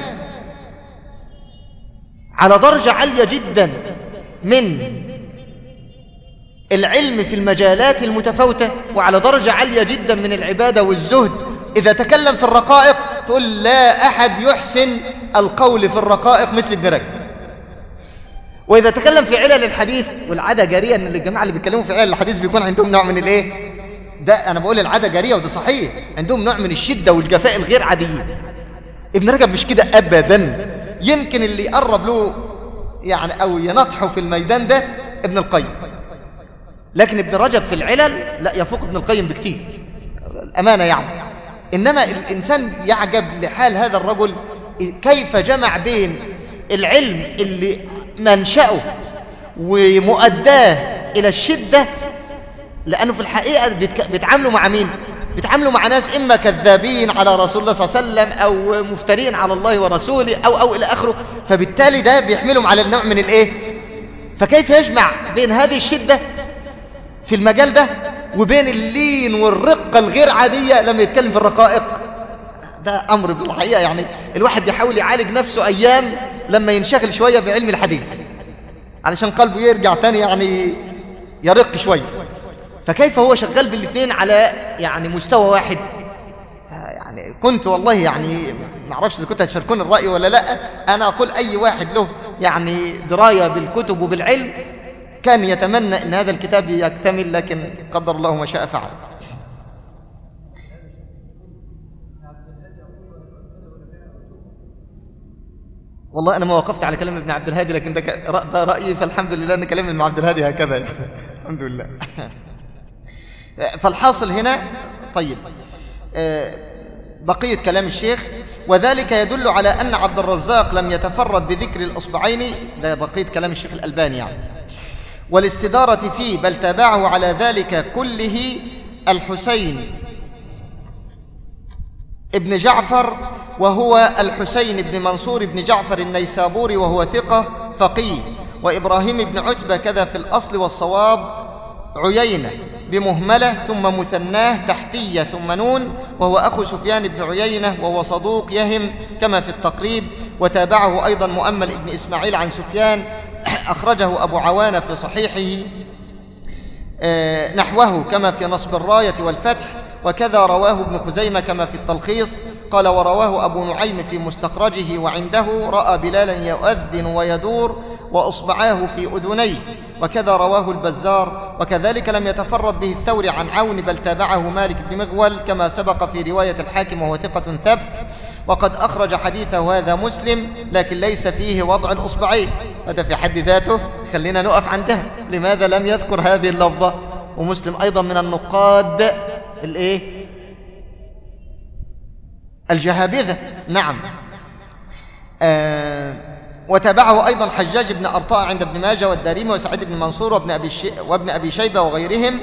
على درجة عالية جدا من العلم في المجالات المتفاوتة، وعلى درجة عالية جدا من العبادة والزهد. إذا تكلم في الرقائق تقول لا أحد يحسن القول في الرقائق مثل ابن رجب. وإذا تكلم في علل الحديث، والعادة جارية أن الجماعة اللي بيتكلموا في علل الحديث بيكون عندهم نوع من الإيه؟ ده أنا بقول العادة جارية وده صحيح، عندهم نوع من الشدة والجفاء الغير عاديين. ابن رجب مش كده أبدا. يمكن اللي يقرب له يعني أو ينطحه في الميدان ده ابن القيم، لكن ابن رجب في العلل لا يفوق ابن القيم بكتير الأمانة يعني. إنما الإنسان يعجب لحال هذا الرجل كيف جمع بين العلم اللي منشأه ومؤداه إلى الشدة، لأنه في الحقيقة بيتعاملوا مع مين؟ بيتعاملوا مع ناس إما كذابين على رسول الله صلى الله عليه وسلم أو مفترين على الله ورسوله أو أو إلى آخره، فبالتالي ده بيحملهم على النوع من الإيه؟ فكيف يجمع بين هذه الشدة في المجال ده وبين اللين والرقة الغير عادية لما يتكلم في الرقائق؟ ده أمر بالحقيقة يعني الواحد بيحاول يعالج نفسه أيام لما ينشغل شوية في علم الحديث علشان قلبه يرجع تاني يعني يرق شوية. فكيف هو شغال بالاثنين على يعني مستوى واحد؟ يعني كنت والله يعني ما اعرفش اذا كنت هتشاركون الرأي ولا لا، انا اقول اي واحد له يعني دراية بالكتب وبالعلم كان يتمنى ان هذا الكتاب يكتمل، لكن قدر الله ما شاء فعل. والله أنا ما وقفت على كلام ابن عبد الهادي، لكن ده, ده رأيي، فالحمد لله أن كلام ابن عبد الهادي هكذا يعني. الحمد لله. فالحاصل هنا طيب بقية كلام الشيخ: وذلك يدل على أن عبد الرزاق لم يتفرد بذكر الأصبعين، ده بقية كلام الشيخ الألباني يعني، والاستدارة فيه، بل تابعه على ذلك كله الحسين ابن جعفر، وهو الحسين بن منصور بن جعفر النيسابوري، وهو ثقة فقيه، وإبراهيم بن عتبة كذا في الأصل، والصواب عيينة بمهملة ثم مثناه تحتية ثم نون، وهو أخو سفيان بن عيينة، وهو صدوق يهم كما في التقريب. وتابعه أيضا مؤمل بن إسماعيل عن سفيان، أخرجه أبو عوانة في صحيحه نحوه كما في نصب الراية والفتح، وكذا رواه ابن خزيمة كما في التلخيص. قال: ورواه أبو نعيم في مستخرجه، وعنده رأى بلالا يؤذن ويدور وأصبعاه في أذنيه، وكذا رواه البزار. وكذلك لم يتفرد به الثوري عن عون، بل تابعه مالك بن مغول كما سبق في رواية الحاكم، وهو ثقة ثبت. وقد أخرج حديثه هذا مسلم، لكن ليس فيه وضع الأصبعين، هذا في حد ذاته خلينا نقف عندها. لماذا لم يذكر هذه اللفظة؟ ومسلم أيضا من النقاد الإيه؟ الجهابذة. نعم. آه وتابعه أيضا حجاج بن أرطاء عند ابن ماجه والدارمي وسعيد بن منصور وابن أبي, وابن أبي شيبة وغيرهم.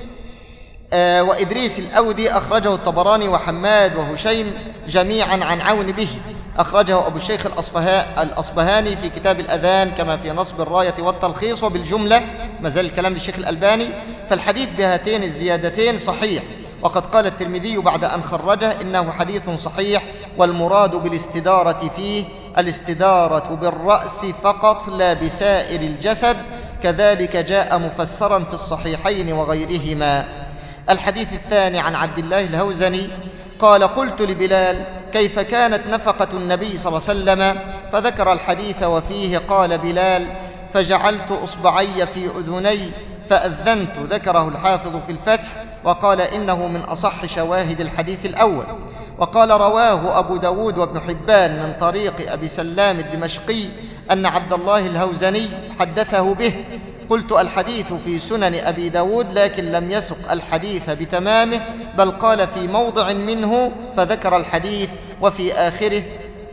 آه وإدريس الأودي أخرجه الطبراني وحماد وهشيم جميعا عن عون به، أخرجه أبو الشيخ الأصبهاني في كتاب الأذان كما في نصب الراية والتلخيص. وبالجملة ما زال الكلام للشيخ الألباني، فالحديث بهاتين الزيادتين صحيح. وقد قال الترمذي بعد أن خرجه: إنه حديث صحيح، والمراد بالاستدارة فيه الاستدارة بالرأس فقط لا بسائر الجسد، كذلك جاء مفسرا في الصحيحين وغيرهما. الحديث الثاني عن عبد الله الهوزني قال: قلت لبلال: كيف كانت نفقة النبي صلى الله عليه وسلم؟ فذكر الحديث، وفيه قال بلال: فجعلت أصبعي في أذني فأذنت. ذكره الحافظ في الفتح، وقال إنه من أصح شواهد الحديث الأول. وقال: رواه أبو داود وابن حبان من طريق أبي سلام الدمشقي أن عبد الله الهوزني حدثه به. قلت: الحديث في سنن أبي داود، لكن لم يسق الحديث بتمامه، بل قال في موضع منه فذكر الحديث، وفي آخره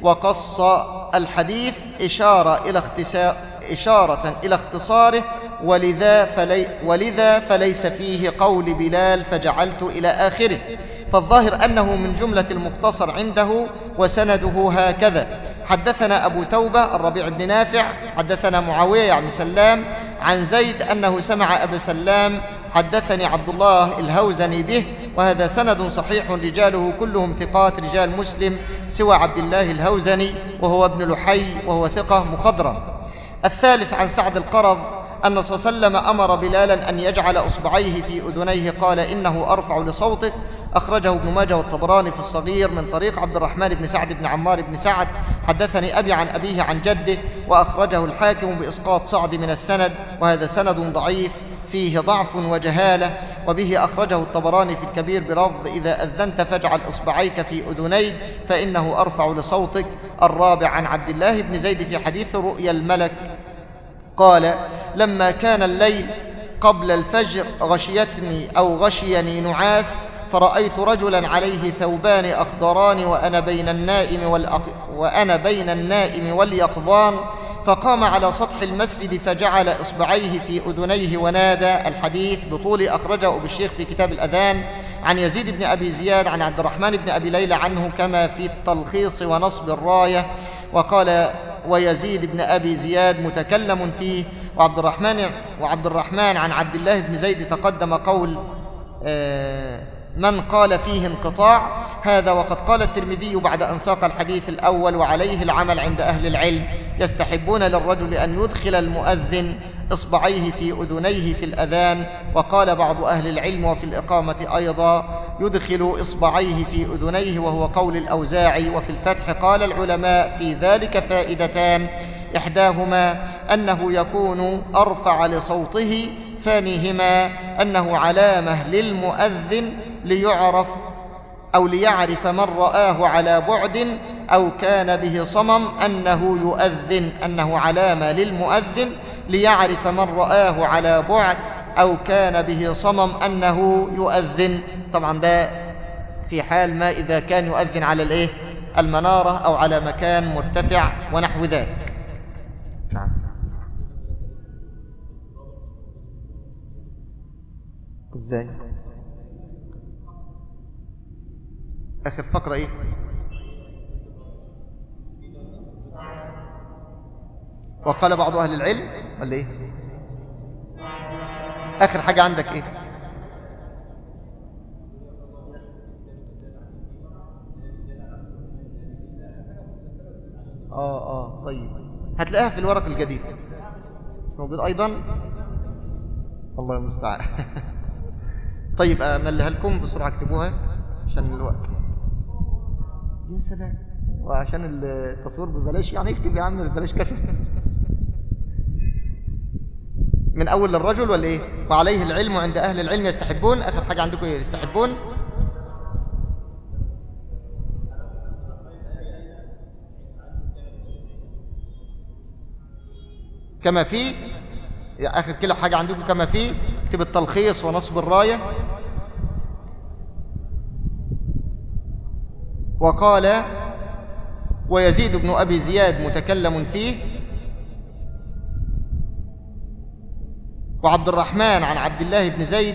وقص الحديث إشارة إلى اختصار إشارة إلى اختصاره، ولذا, فلي ولذا فليس فيه قول بلال فجعلت إلى آخره. فالظاهر أنه من جملة المختصر عنده، وسنده هكذا: حدثنا أبو توبة الربيع بن نافع حدثنا معاوية بن سلام عن زيد أنه سمع أبا سلام حدثني عبد الله الهوزني به، وهذا سند صحيح رجاله كلهم ثقات رجال مسلم سوى عبد الله الهوزني، وهو ابن لحي، وهو ثقة مخضرم. الثالث عن سعد القرظ أن صلى الله عليه وسلم أمر بلالا أن يجعل أصبعيه في أذنيه، قال: إنه أرفع لصوتك. أخرجه ابن ماجه والطبراني في الصغير من طريق عبد الرحمن بن سعد بن عمار بن سعد حدثني أبي عن أبيه عن جده، وأخرجه الحاكم بإسقاط سعد من السند، وهذا سند ضعيف فيه ضعف وجهالة. وبه أخرجه الطبراني في الكبير بلفظ: إذا أذنت فاجعل إصبعيك في أذنيك فإنه أرفع لصوتك. الرابع عن عبد الله بن زيد في حديث رؤيا الملك قال: لما كان الليل قبل الفجر غشيتني أو غشيني نعاس، فرأيت رجلا عليه ثوبان أخضران وأنا بين النائم, والأق... وأنا بين النائم واليقظان، فقام على سطح المسجد فجعل إصبعيه في أذنيه ونادى. الحديث بطول، أخرجه أبو الشيخ في كتاب الأذان عن يزيد بن أبي زياد عن عبد الرحمن بن أبي ليلى عنه كما في التلخيص ونصب الراية. وقال: ويزيد بن أبي زياد متكلم فيه. وعبد الرحمن, وعبد الرحمن عن عبد الله بن زيد تقدم قول من قال فيه انقطاع هذا. وقد قال الترمذي بعد أن ساق الحديث الأول: وعليه العمل عند أهل العلم، يستحبون للرجل أن يدخل المؤذن إصبعيه في أذنيه في الأذان. وقال بعض أهل العلم وفي الإقامة أيضا: يدخل إصبعيه في أذنيه، وهو قول الأوزاعي. وفي الفتح قال العلماء: في ذلك فائدتان: إحداهما أنه يكون أرفع أو ليعرف من رآه على بعد أو كان به صمم أنه يؤذن، أنه علامة للمؤذن، ليعرف من رآه على بعد أو كان به صمم أنه يؤذن. طبعا ده في حال ما إذا كان يؤذن على الإيه؟ المنارة أو على مكان مرتفع ونحو ذلك. نعم. إزاي؟ آخر فقرة إيه؟ وقال بعض أهل العلم ولا إيه؟ آخر حاجة عندك إيه؟ آه آه طيب، هتلاقيها في الورق الجديد موجود أيضا. الله المستعان. طيب أملها لكم بسرعة، اكتبوها عشان الوقت. يا سلام، وعشان التصوير ببلاش يعني اكتب يا عم ببلاش كسر. من أول للرجل ولا إيه؟ وعليه العلم عند أهل العلم يستحبون. آخر حاجة عندكم إيه؟ يستحبون. كما في آخر كل حاجة عندكم كما في، اكتب التلخيص ونصب الراية. وقال ويزيد بن أبي زياد متكلم فيه، وعبد الرحمن عن عبد الله بن زيد.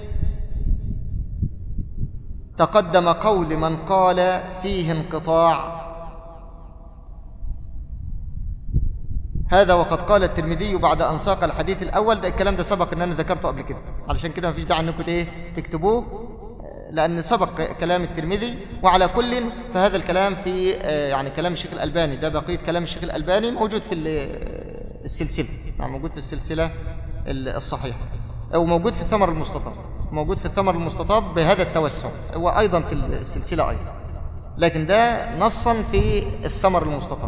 تقدم قول من قال فيه انقطاع. هذا وقد قال الترمذي بعد أن ساق الحديث الأول. ده الكلام ده سبق أن أنا ذكرته قبل كده، علشان كده ما فيش داعي أنكم إيه تكتبوه، لأن سبق كلام الترمذي. وعلى كل فهذا الكلام في يعني كلام الشيخ الألباني، ده بقية كلام الشيخ الألباني موجود في السلسلة، يعني موجود في السلسلة الصحيحة، أو موجود في الثمر المستطاب، موجود في الثمر المستطاب بهذا التوسع، هو أيضا في السلسلة أيضا، لكن ده نصا في الثمر المستطاب.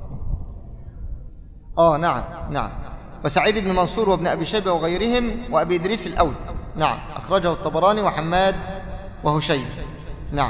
آه نعم نعم. وسعيد بن منصور وابن أبي شيبة وغيرهم وأبي إدريس الأول. نعم، أخرجه الطبراني وحماد وهشيم. نعم.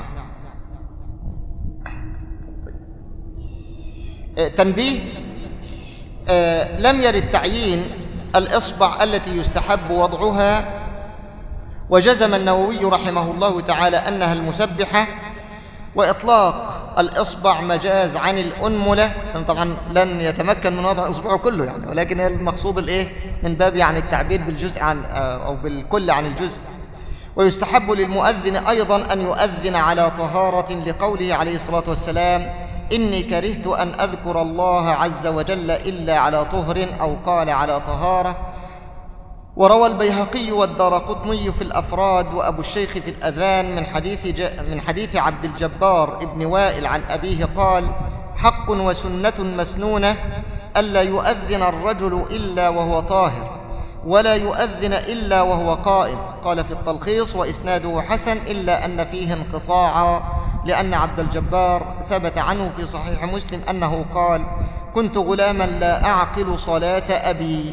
آه تنبيه، آه لم يرد تعيين الإصبع التي يستحب وضعها، وجزم النووي رحمه الله تعالى أنها المسبحة، وإطلاق الإصبع مجاز عن الأنملة، طبعا لن يتمكن من وضع إصبعه كله يعني، ولكن المقصود الإيه من باب يعني التعبير بالجزء عن أو بالكل عن الجزء. ويستحب للمؤذن أيضا أن يؤذن على طهارة، لقوله عليه الصلاة والسلام إني كرهت أن أذكر الله عز وجل إلا على طهر، أو قال على طهارة. وروى البيهقي والدارقطني في الأفراد وأبو الشيخ في الأذان من حديث, من حديث عبد الجبار ابن وائل عن أبيه قال حق وسنة مسنونة ألا يؤذن الرجل إلا وهو طاهر، ولا يؤذن إلا وهو قائم. قال في التلخيص وإسناده حسن إلا أن فيه انقطاعا، لأن عبد الجبار ثبت عنه في صحيح مسلم أنه قال كنت غلاما لا أعقل صلاة أبي.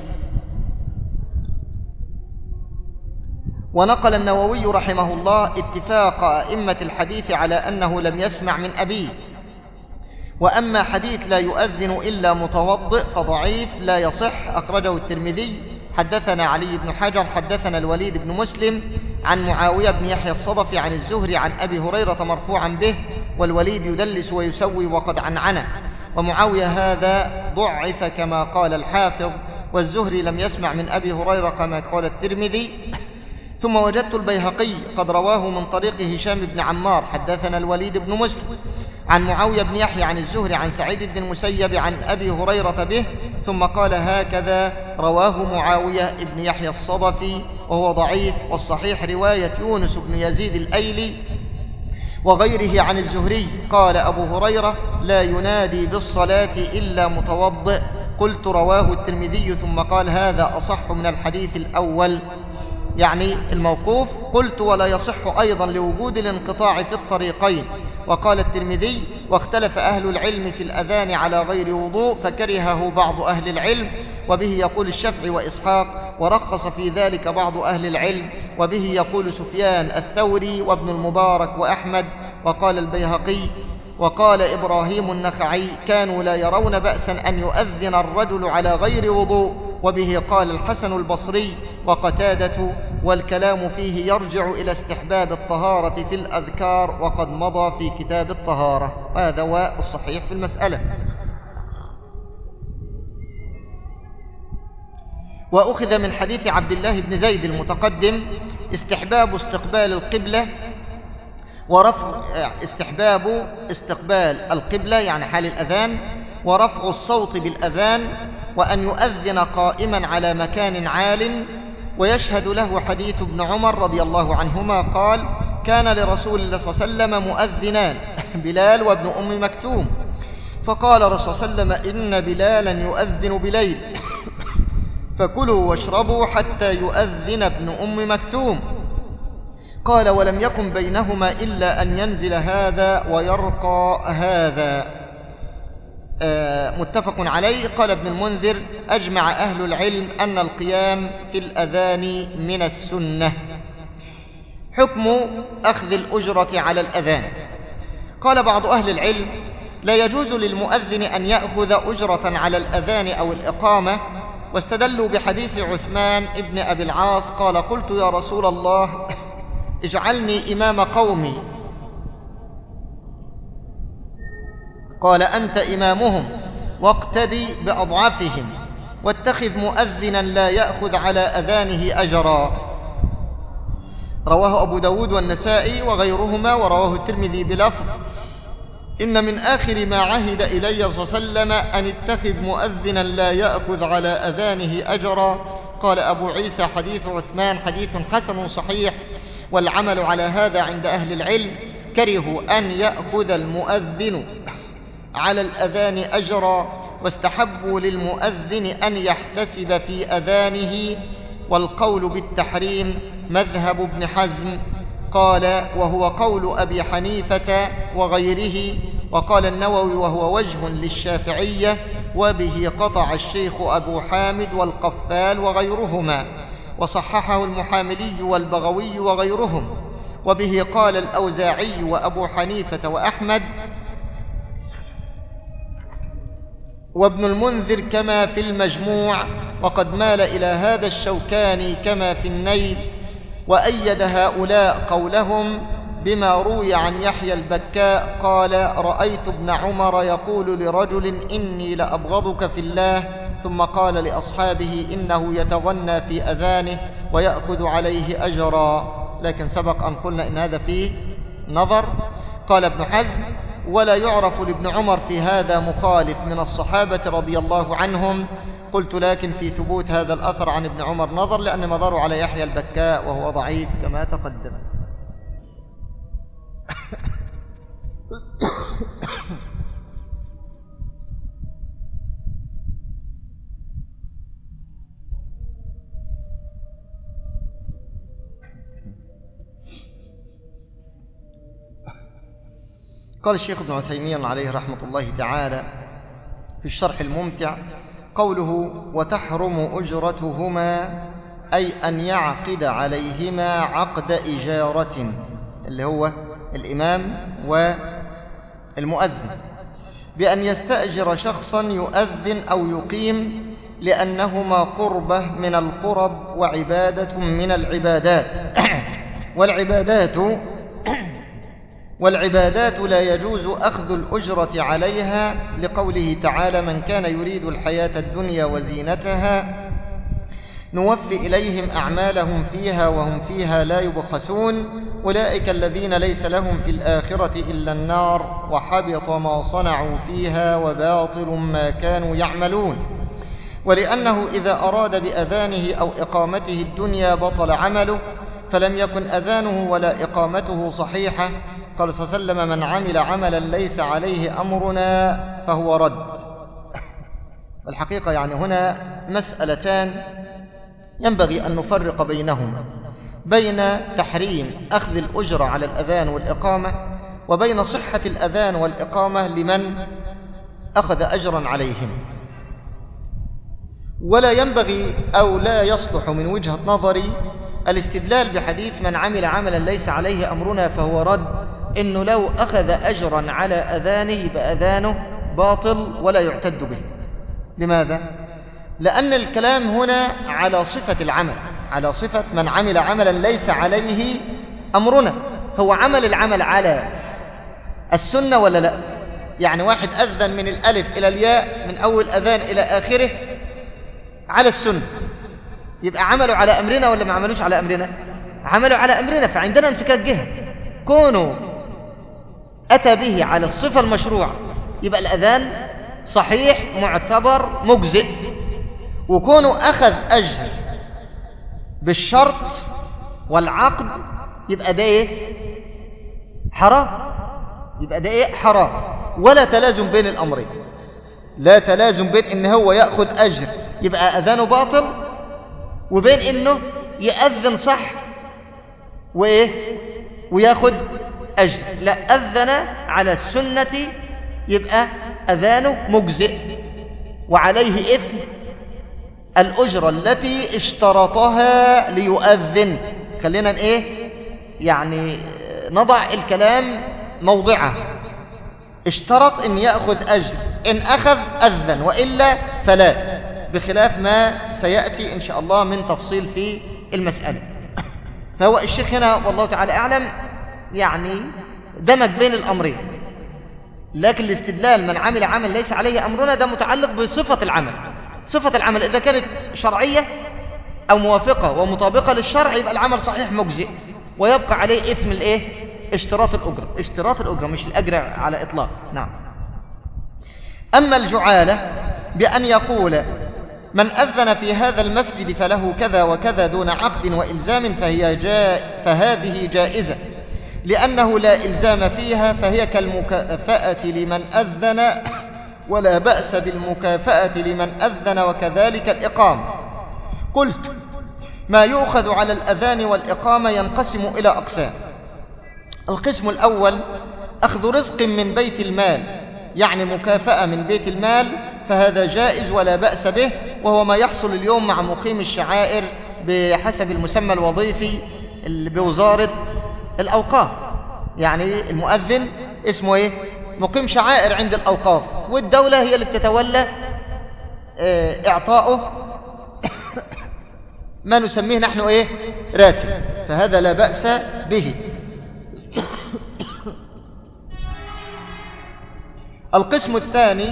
ونقل النووي رحمه الله اتفاق أئمة الحديث على أنه لم يسمع من أبيه. وأما حديث لا يؤذن إلا متوضئ فضعيف لا يصح، أخرجه الترمذي. حدثنا علي بن حجر حدثنا الوليد بن مسلم عن معاوية بن يحيى الصدفي عن الزهري عن أبي هريرة مرفوعا به، والوليد يدلس ويسوي وقد عنعنه، ومعاوية هذا ضعف كما قال الحافظ، والزهري لم يسمع من أبي هريرة كما قال الترمذي. ثم وجدت البيهقي قد رواه من طريق هشام بن عمار حدثنا الوليد بن مسلم عن معاوية بن يحيى عن الزهري عن سعيد بن المسيب عن أبي هريرة به، ثم قال هكذا رواه معاوية بن يحيى الصدفي وهو ضعيف، والصحيح رواية يونس بن يزيد الأيلي وغيره عن الزهري. قال أبو هريرة لا ينادي بالصلاة إلا متوضئ. قلت رواه الترمذي، ثم قال هذا أصح من الحديث الأول، يعني الموقوف. قلت ولا يصح أيضا لوجود الانقطاع في الطريقين. وقال الترمذي واختلف أهل العلم في الأذان على غير وضوء فكرهه بعض أهل العلم، وبه يقول الشافعي وإسحاق، ورخص في ذلك بعض أهل العلم، وبه يقول سفيان الثوري وابن المبارك وأحمد وقال البيهقي وقال إبراهيم النخعي كانوا لا يرون بأسا أن يؤذن الرجل على غير وضوء، وبه قال الحسن البصري وقتادة، والكلام فيه يرجع إلى استحباب الطهارة في الأذكار وقد مضى في كتاب الطهارة. هذا هو الصحيح في المسألة. وأخذ من حديث عبد الله بن زيد المتقدم استحباب استقبال القبلة ورفع استحباب استقبال القبلة يعني حال الأذان، ورفع الصوت بالأذان، وأن يؤذن قائما على مكان عال. ويشهد له حديث ابن عمر رضي الله عنهما قال كان لرسول الله صلى الله عليه وسلم مؤذنان بلال وابن أم مكتوم، فقال الرسول صلى الله عليه وسلم إن بلالا يؤذن بليل فكلوا واشربوا حتى يؤذن ابن أم مكتوم. قال ولم يكن بينهما إلا أن ينزل هذا ويرقى هذا. آه متفق عليه. قال ابن المنذر أجمع أهل العلم أن القيام في الأذان من السنة. حكم أخذ الأجرة على الأذان. قال بعض أهل العلم لا يجوز للمؤذن أن يأخذ أجرة على الأذان أو الإقامة، واستدلوا بحديث عثمان ابن أبي العاص قال قلت يا رسول الله اجعلني إمام قومي، قال أنت إمامهم واقتدي بأضعفهم واتخذ مؤذنا لا يأخذ على أذانه أجرا. رواه أبو داود والنسائي وغيرهما، ورواه الترمذي بلفظ إن من آخر ما عهد إلي صلى الله عليه وسلم أن اتخذ مؤذنا لا يأخذ على أذانه أجرا. قال أبو عيسى حديث عثمان حديث حسن صحيح، والعمل على هذا عند أهل العلم. كرهوا أن يأخذ المؤذن على الأذان أجرا، واستحبوا للمؤذن أن يحتسب في أذانه، والقول بالتحريم مذهب ابن حزم. قال وهو قول أبي حنيفة وغيره. وقال النووي وهو وجه للشافعية، وبه قطع الشيخ أبو حامد والقفال وغيرهما، وصححه المحاملي والبغوي وغيرهم. وبه قال الأوزاعي وأبو حنيفة وأحمد وابن المنذر كما في المجموع، وقد مال إلى هذا الشوكاني كما في النيل. وأيد هؤلاء قولهم بما روي عن يحيى البكاء قال رأيت ابن عمر يقول لرجل إني لأبغضك في الله، ثم قال لأصحابه إنه يتغنى في أذانه ويأخذ عليه أجرا. لكن سبق أن قلنا إن هذا فيه نظر. قال ابن حزم ولا يعرف لابن عمر في هذا مخالف من الصحابة رضي الله عنهم. قلت لكن في ثبوت هذا الأثر عن ابن عمر نظر، لأن مداره على يحيى البكاء وهو ضعيف كما تقدم. قال الشيخ ابن عثيمين عليه رحمة الله تعالى في الشرح الممتع قوله وتحرم أجرتهما أي أن يعقد عليهما عقد إجارة، اللي هو الإمام والمؤذن، بأن يستأجر شخصا يؤذن أو يقيم، لأنهما قربة من القرب وعبادة من العبادات. والعبادات والعبادات لا يجوز أخذ الأجرة عليها، لقوله تعالى من كان يريد الحياة الدنيا وزينتها نوفي إليهم أعمالهم فيها وهم فيها لا يبخسون أولئك الذين ليس لهم في الآخرة إلا النار وحبط ما صنعوا فيها وباطل ما كانوا يعملون. ولأنه إذا أراد بأذانه أو إقامته الدنيا بطل عمله، فلم يكن أذانه ولا إقامته صحيحة. قال صلى الله عليه وسلم من عمل عملا ليس عليه أمرنا فهو رد. الحقيقة يعني هنا مسألتان ينبغي أن نفرق بينهما، بين تحريم أخذ الأجرة على الأذان والإقامة، وبين صحة الأذان والإقامة لمن أخذ أجرا عليهم. ولا ينبغي أو لا يصلح من وجهة نظري الاستدلال بحديث من عمل عملا ليس عليه أمرنا فهو رد إنه لو أخذ أجرا على أذانه يبقى أذانه باطل ولا يعتد به. لماذا؟ لأن الكلام هنا على صفة العمل، على صفة من عمل عملا ليس عليه أمرنا. هو عمل العمل على السنة ولا لا؟ يعني واحد أذن من الألف إلى الياء من أول أذان إلى آخره على السنة، يبقى عملوا على أمرنا ولا ما عملوش على أمرنا؟ عملوا على أمرنا، فعندنا انفكاك جهة. كونه أتى به على الصفة المشروعة يبقى الأذان صحيح معتبر مجزئ، وكونه أخذ أجر بالشرط والعقد يبقى ده إيه؟ حرام. يبقى ده إيه؟ حرام. ولا تلازم بين الأمرين، لا تلازم بين إن هو يأخذ أجر يبقى أذانه باطل وبين إنه يأذن صح وإيه؟ ويأخذ أجر. لا، أذن على السنة يبقى أذانه مجزئ وعليه إثم الأجرة التي اشترطها ليؤذن. خلينا إيه؟ يعني نضع الكلام موضعه. اشترط أن يأخذ أجر، إن أخذ أذن وإلا فلا، بخلاف ما سيأتي إن شاء الله من تفصيل في المسألة. فهو الشيخ هنا والله تعالى أعلم يعني دمج بين الأمرين، لكن الاستدلال من عمل عمل ليس عليه أمرنا ده متعلق بصفة العمل. صفة العمل إذا كانت شرعية أو موافقة ومطابقة للشرع يبقى العمل صحيح مجزئ، ويبقى عليه إثم الإيه؟ اشتراط الأجرة. اشتراط الأجرة مش الأجر على إطلاق. نعم. أما الجعالة بأن يقول من أذن في هذا المسجد فله كذا وكذا دون عقد وإلزام فهي جاء فهذه جائزة لأنه لا إلزام فيها، فهي كالمكافأة لمن أذن ولا بأس بالمكافأة لمن أذن، وكذلك الإقامة. قلت ما يؤخذ على الأذان والإقامة ينقسم إلى أقسام. القسم الأول أخذ رزق من بيت المال، يعني مكافأة من بيت المال، فهذا جائز ولا بأس به، وهو ما يحصل اليوم مع مقيم الشعائر بحسب المسمى الوظيفي بوزارة الأوقاف. يعني المؤذن اسمه إيه؟ مقيم شعائر عند الأوقاف، والدولة هي اللي بتتولى إعطائه ما نسميه نحن إيه؟ راتب، فهذا لا بأس به. القسم الثاني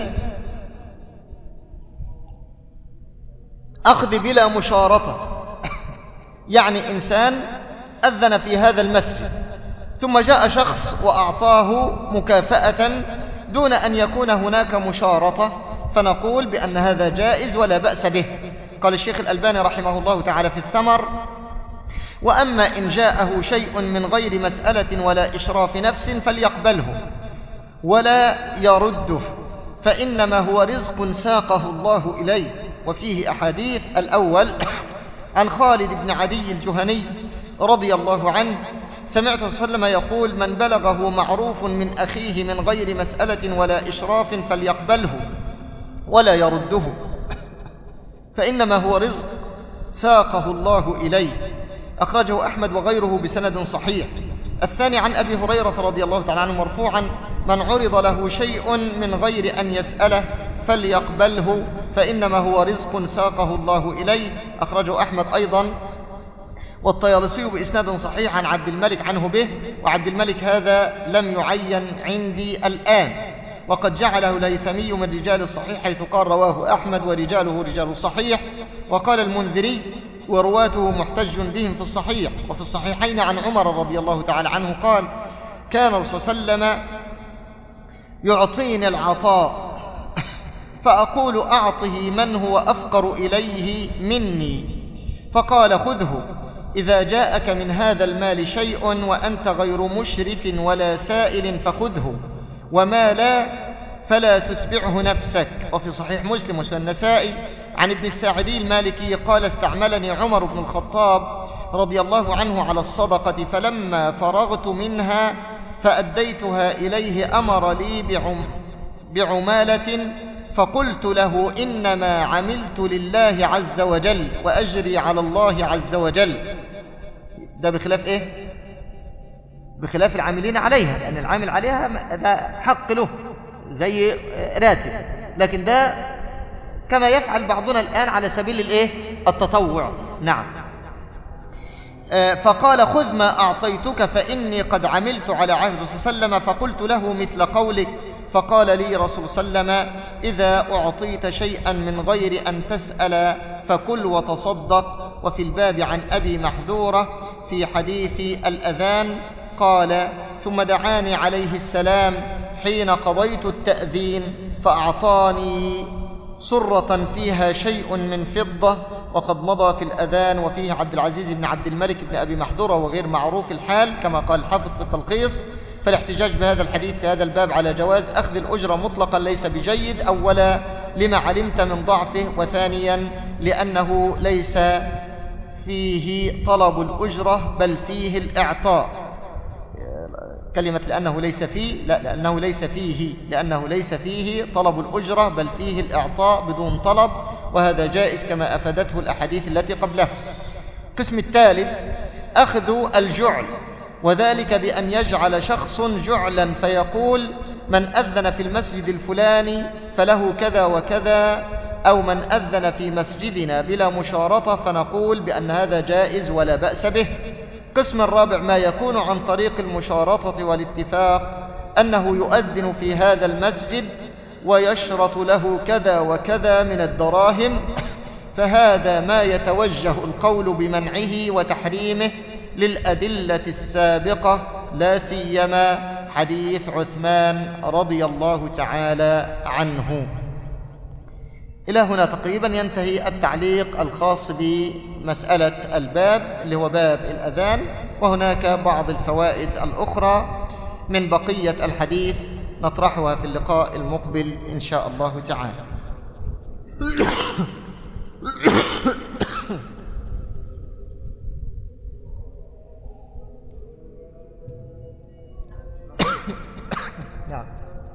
أخذ بلا مشارطة، يعني إنسان أذن في هذا المسجد ثم جاء شخص وأعطاه مكافأة دون أن يكون هناك مشارطة، فنقول بأن هذا جائز ولا بأس به. قال الشيخ الألباني رحمه الله تعالى في الثمر: وأما إن جاءه شيء من غير مسألة ولا إشراف نفس فليقبله ولا يرده، فإنما هو رزق ساقه الله إليه. وفيه أحاديث. الأول عن خالد بن عدي الجهني رضي الله عنه سمعت صلى الله عليه وسلم يقول: من بلغه معروف من أخيه من غير مسألة ولا إشراف فليقبله ولا يرده، فإنما هو رزق ساقه الله إليه. أخرجه أحمد وغيره بسند صحيح. الثاني عن أبي هريرة رضي الله تعالى عنه مرفوعا: من عرض له شيء من غير أن يسأله فليقبله فإنما هو رزق ساقه الله إليه. أخرجه أحمد أيضا والطيالسي بإسناد صحيح عن عبد الملك عنه به، وعبد الملك هذا لم يعين عندي الآن، وقد جعله الهيثمي من رجال الصحيح حيث قال رواه أحمد ورجاله رجال الصحيح. وقال المنذري: ورواته محتج بهم في الصحيح. وفي الصحيحين عن عمر رضي الله تعالى عنه قال: كان الرسول صلى الله عليه وسلم يعطيني العطاء فأقول: أعطه من هو أفقر إليه مني، فقال: خذه إذا جاءك من هذا المال شيء وأنت غير مشرف ولا سائل فخذه، وما لا فلا تتبعه نفسك. وفي صحيح مسلم وسنن النسائي عن ابن الساعدي المالكي قال: استعملني عمر بن الخطاب رضي الله عنه على الصدقة، فلما فرغت منها فأديتها إليه أمر لي بعم بعمالة، فقلت له: إنما عملت لله عز وجل وأجري على الله عز وجل. ده بخلاف إيه؟ بخلاف العاملين عليها، لأن العامل عليها ده حق له زي راتب، لكن ده كما يفعل بعضنا الآن على سبيل الإيه؟ التطوع. نعم. فقال خذ ما أعطيتك فإني قد عملت على عهد صلى الله عليه وسلم، فقلت له مثل قولك، فقال لي رسول صلى الله عليه وسلم إذا أعطيت شيئا من غير أن تسأل فكل وتصدق. وفي الباب عن أبي محذورة في حديث الأذان قال ثم دعاني عليه السلام حين قضيت التأذين فأعطاني صرة فيها شيء من فضة، وقد مضى في الأذان وفيه عبد العزيز بن عبد الملك بن أبي محذورة وغير معروف الحال كما قال الحافظ في التلخيص. فالاحتجاج بهذا الحديث في هذا الباب على جواز أخذ الأجرة مطلقا ليس بجيد، أولا لما علمت من ضعفه، وثانيا لأنه ليس فيه طلب الأجرة بل فيه الإعطاء. كلمة لأنه ليس فيه، لا، لأنه ليس فيه لأنه ليس فيه طلب الأجرة بل فيه الإعطاء بدون طلب، وهذا جائز كما أفادته الأحاديث التي قبله. القسم الثالث أخذ الجعل، وذلك بأن يجعل شخص جعلا فيقول من أذن في المسجد الفلاني فله كذا وكذا، أو من أذن في مسجدنا بلا مشارطة فنقول بأن هذا جائز ولا بأس به. القسم الرابع ما يكون عن طريق المشارطة والاتفاق، أنه يؤذن في هذا المسجد ويشرط له كذا وكذا من الدراهم، فهذا ما يتوجه القول بمنعه وتحريمه للأدلة السابقة، لا سيما حديث عثمان رضي الله تعالى عنه. إلى هنا تقريبا ينتهي التعليق الخاص بمسألة الباب اللي هو باب الأذان، وهناك بعض الفوائد الأخرى من بقية الحديث نطرحها في اللقاء المقبل إن شاء الله تعالى. نعم.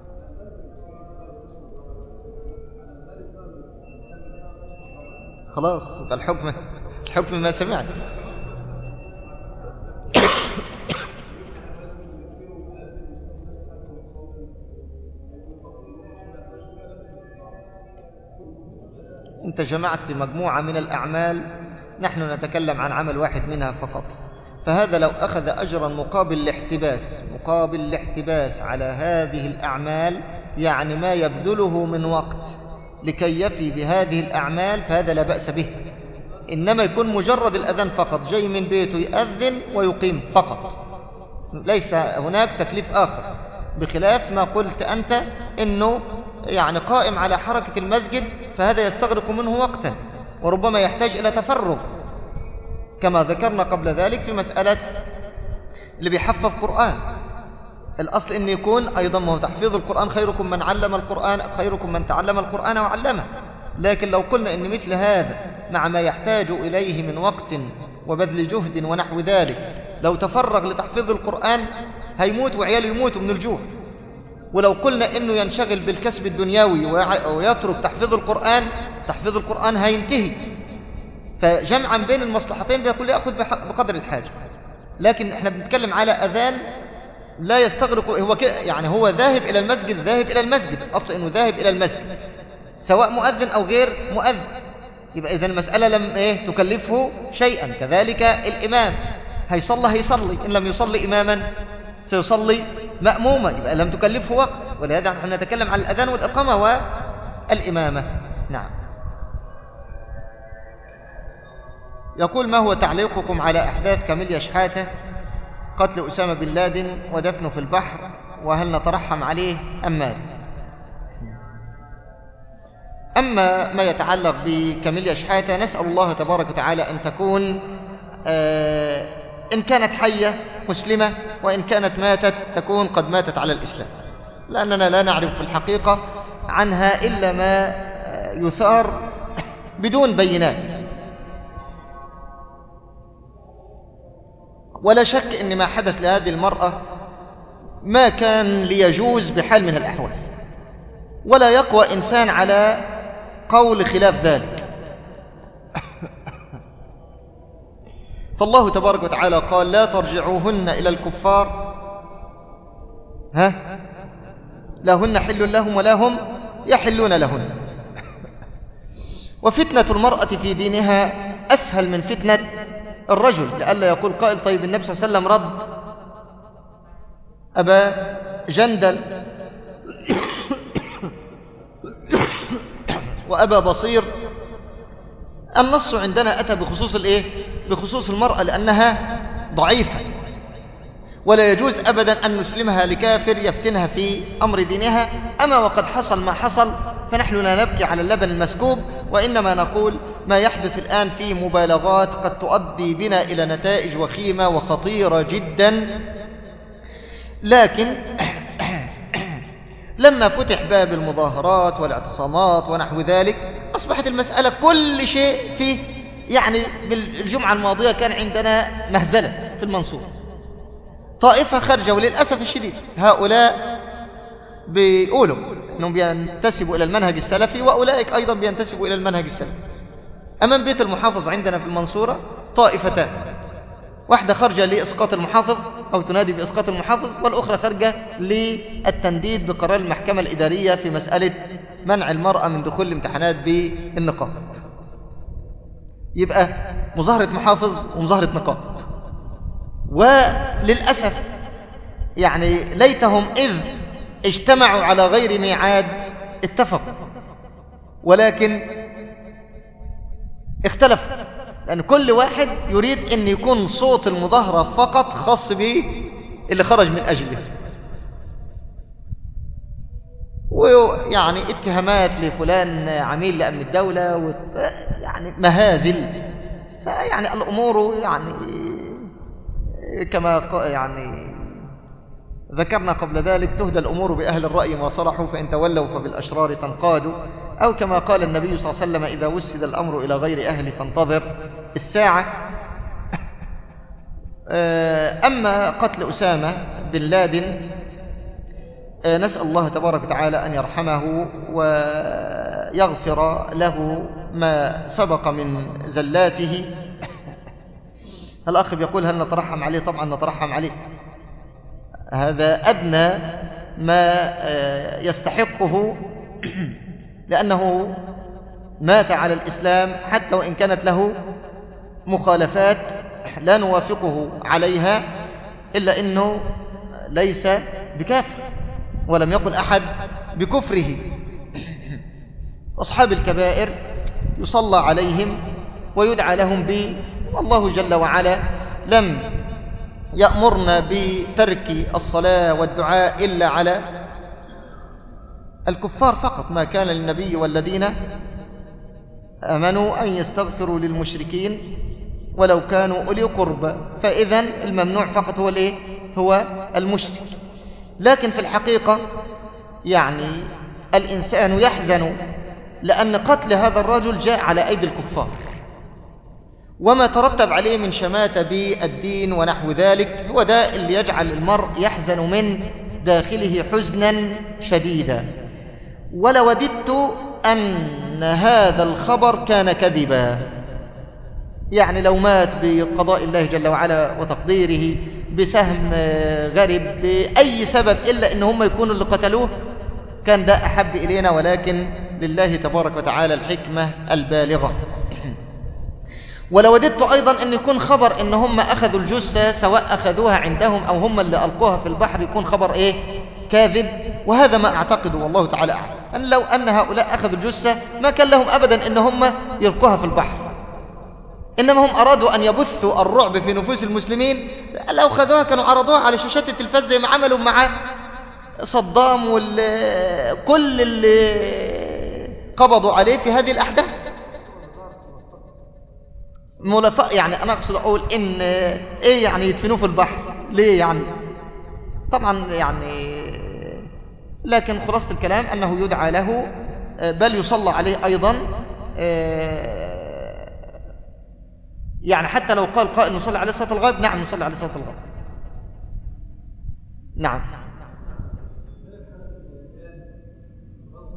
خلاص الحكم الحكم ما سمعت. أنت جمعت مجموعة من الأعمال، نحن نتكلم عن عمل واحد منها فقط، فهذا لو أخذ أجرا مقابل الاحتباس مقابل الاحتباس على هذه الأعمال، يعني ما يبذله من وقت لكي يفي بهذه الأعمال، فهذا لا بأس به. إنما يكون مجرد الأذان فقط، جاي من بيته يأذن ويقيم فقط، ليس هناك تكليف آخر، بخلاف ما قلت أنت إنه يعني قائم على حركة المسجد، فهذا يستغرق منه وقتا وربما يحتاج إلى تفرغ، كما ذكرنا قبل ذلك في مسألة اللي بيحفظ قرآن. الأصل إن يكون أيضا ما هو تحفيظ القرآن خيركم من علم القرآن خيركم من تعلم القرآن وعلمه، لكن لو قلنا إن مثل هذا مع ما يحتاج إليه من وقت وبذل جهد ونحو ذلك، لو تفرغ لتحفيظ القرآن هيموت وعياله يموتوا من الجوع. ولو قلنا إنه ينشغل بالكسب الدنيوي ويترك تحفيظ القرآن، تحفيظ القرآن هينتهي. فجمعا بين المصلحتين بيقول يأخذ بقدر الحاجة. لكن احنا بنتكلم على أذان لا يستغرق، هو يعني هو ذاهب إلى المسجد، ذاهب إلى المسجد، أصل إنه ذاهب إلى المسجد سواء مؤذن أو غير مؤذن، يبقى إذن المسألة لم إيه تكلفه شيئا. كذلك الإمام هيصلي هيصلي إن لم يصلي إماما سيصلي مأموما، يبقى لم تكلفه وقت. ولهذا نحن نتكلم عن الأذان والإقامة والإمامة. نعم. يقول ما هو تعليقكم على أحداث كاميليا شحاتة، قتل أسامة بن لادن ودفنه في البحر، وهل نترحم عليه أم ماذا؟ أما ما يتعلق بكاميليا شحاتة، نسأل الله تبارك وتعالى أن تكون آه إن كانت حية مسلمة، وإن كانت ماتت تكون قد ماتت على الإسلام، لأننا لا نعرف في الحقيقة عنها إلا ما يثار بدون بينات. ولا شك أن ما حدث لهذه المرأة ما كان ليجوز بحال من الأحوال، ولا يقوى إنسان على قول خلاف ذلك. فالله تبارك وتعالى قال لا ترجعوهن إلى الكفار ها لا هن حل لهم ولا هم يحلون لهن. وفتنة المرأة في دينها أسهل من فتنة الرجل، لئلا يقول قائل طيب النبي صلى الله عليه وسلم رد أبا جندل وأبا بصير. النص عندنا أتى بخصوص الإيه؟ بخصوص المرأة لأنها ضعيفة، ولا يجوز أبدا أن نسلمها لكافر يفتنها في أمر دينها. أما وقد حصل ما حصل فنحن لا نبكي على اللبن المسكوب، وإنما نقول ما يحدث الآن في مبالغات قد تؤدي بنا إلى نتائج وخيمة وخطيرة جدا. لكن لما فتح باب المظاهرات والاعتصامات ونحو ذلك أصبحت المسألة كل شيء فيه. يعني بالجمعة الماضية كان عندنا مهزلة في المنصورة، طائفة خارجة، وللأسف الشديد هؤلاء بيقولوا أنهم بينتسبوا إلى المنهج السلفي، وأولئك أيضا بينتسبوا إلى المنهج السلفي. أمام بيت المحافظ عندنا في المنصورة طائفتان، واحدة خارجة لإسقاط المحافظ أو تنادي بإسقاط المحافظ، والأخرى خارجة للتنديد بقرار المحكمة الإدارية في مسألة منع المرأة من دخول الامتحانات بالنقاب. يبقى مظاهرة محافظ ومظاهرة نقاب. وللأسف يعني ليتهم إذ اجتمعوا على غير ميعاد اتفقوا، ولكن اختلفوا، لأن كل واحد يريد أن يكون صوت المظاهرة فقط خاص به اللي خرج من أجله. ويعني اتهامات لفلان عميل لأمن الدولة، يعني مهازل. فيعني الأمور يعني كما يعني ذكرنا قبل ذلك تهدى الأمور بأهل الرأي ما صلحوا، فإن تولوا فبالأشرار تنقادوا، أو كما قال النبي صلى الله عليه وسلم إذا وسد الأمر إلى غير أهل فانتظر الساعة. أما قتل أسامة بن لادن نسأل الله تبارك وتعالى أن يرحمه ويغفر له ما سبق من زلاته. الأخ يقول هل نترحم عليه؟ طبعا نترحم عليه، هذا أدنى ما يستحقه، لأنه مات على الإسلام حتى وإن كانت له مخالفات لا نوافقه عليها، إلا أنه ليس بكافر، ولم يقل أحد بكفره. أصحاب الكبائر يصلى عليهم ويدعى لهم ب والله جل وعلا لم يأمرنا بترك الصلاة والدعاء إلا على الكفار فقط. ما كان للنبي والذين آمنوا أن يستغفروا للمشركين ولو كانوا أولي قربى، فإذن الممنوع فقط هو الإيه؟ هو المشرك. لكن في الحقيقة يعني الإنسان يحزن لأن قتل هذا الرجل جاء على أيدي الكفار، وما ترتب عليه من شماتة بالدين ونحو ذلك هو ده اللي يجعل المرء يحزن من داخله حزنا شديدا. ولوددت أن هذا الخبر كان كذبا، يعني لو مات بقضاء الله جل وعلا وتقديره بسهم غرب بأي سبب إلا إن هم يكونوا اللي قتلوه كان ده أحب إلينا، ولكن لله تبارك وتعالى الحكمة البالغة. ولوددت أيضا أن يكون خبر إن هم أخذوا الجثة سواء أخذوها عندهم أو هم اللي ألقوها في البحر يكون خبر إيه؟ كاذب. وهذا ما أعتقده والله تعالى أعلم، أن لو أن هؤلاء أخذوا الجثة ما كان لهم أبدا إن هم يلقوها في البحر، إنما هم أرادوا أن يبثوا الرعب في نفوس المسلمين. لو خذوها كانوا عرضوها على شاشات التلفاز زي ما عملوا مع صدام وكل اللي قبضوا عليه في هذه الأحداث. ملفق يعني أنا أقصد أقول إن إيه يعني يدفنوه في البحر ليه يعني؟ طبعا يعني لكن خلاصة الكلام أنه يدعى له بل يصلى عليه أيضا. يعني حتى لو قال قائل نصلي عليه صلاة الغائب، نعم نصلي عليه صلاة الغائب. نعم.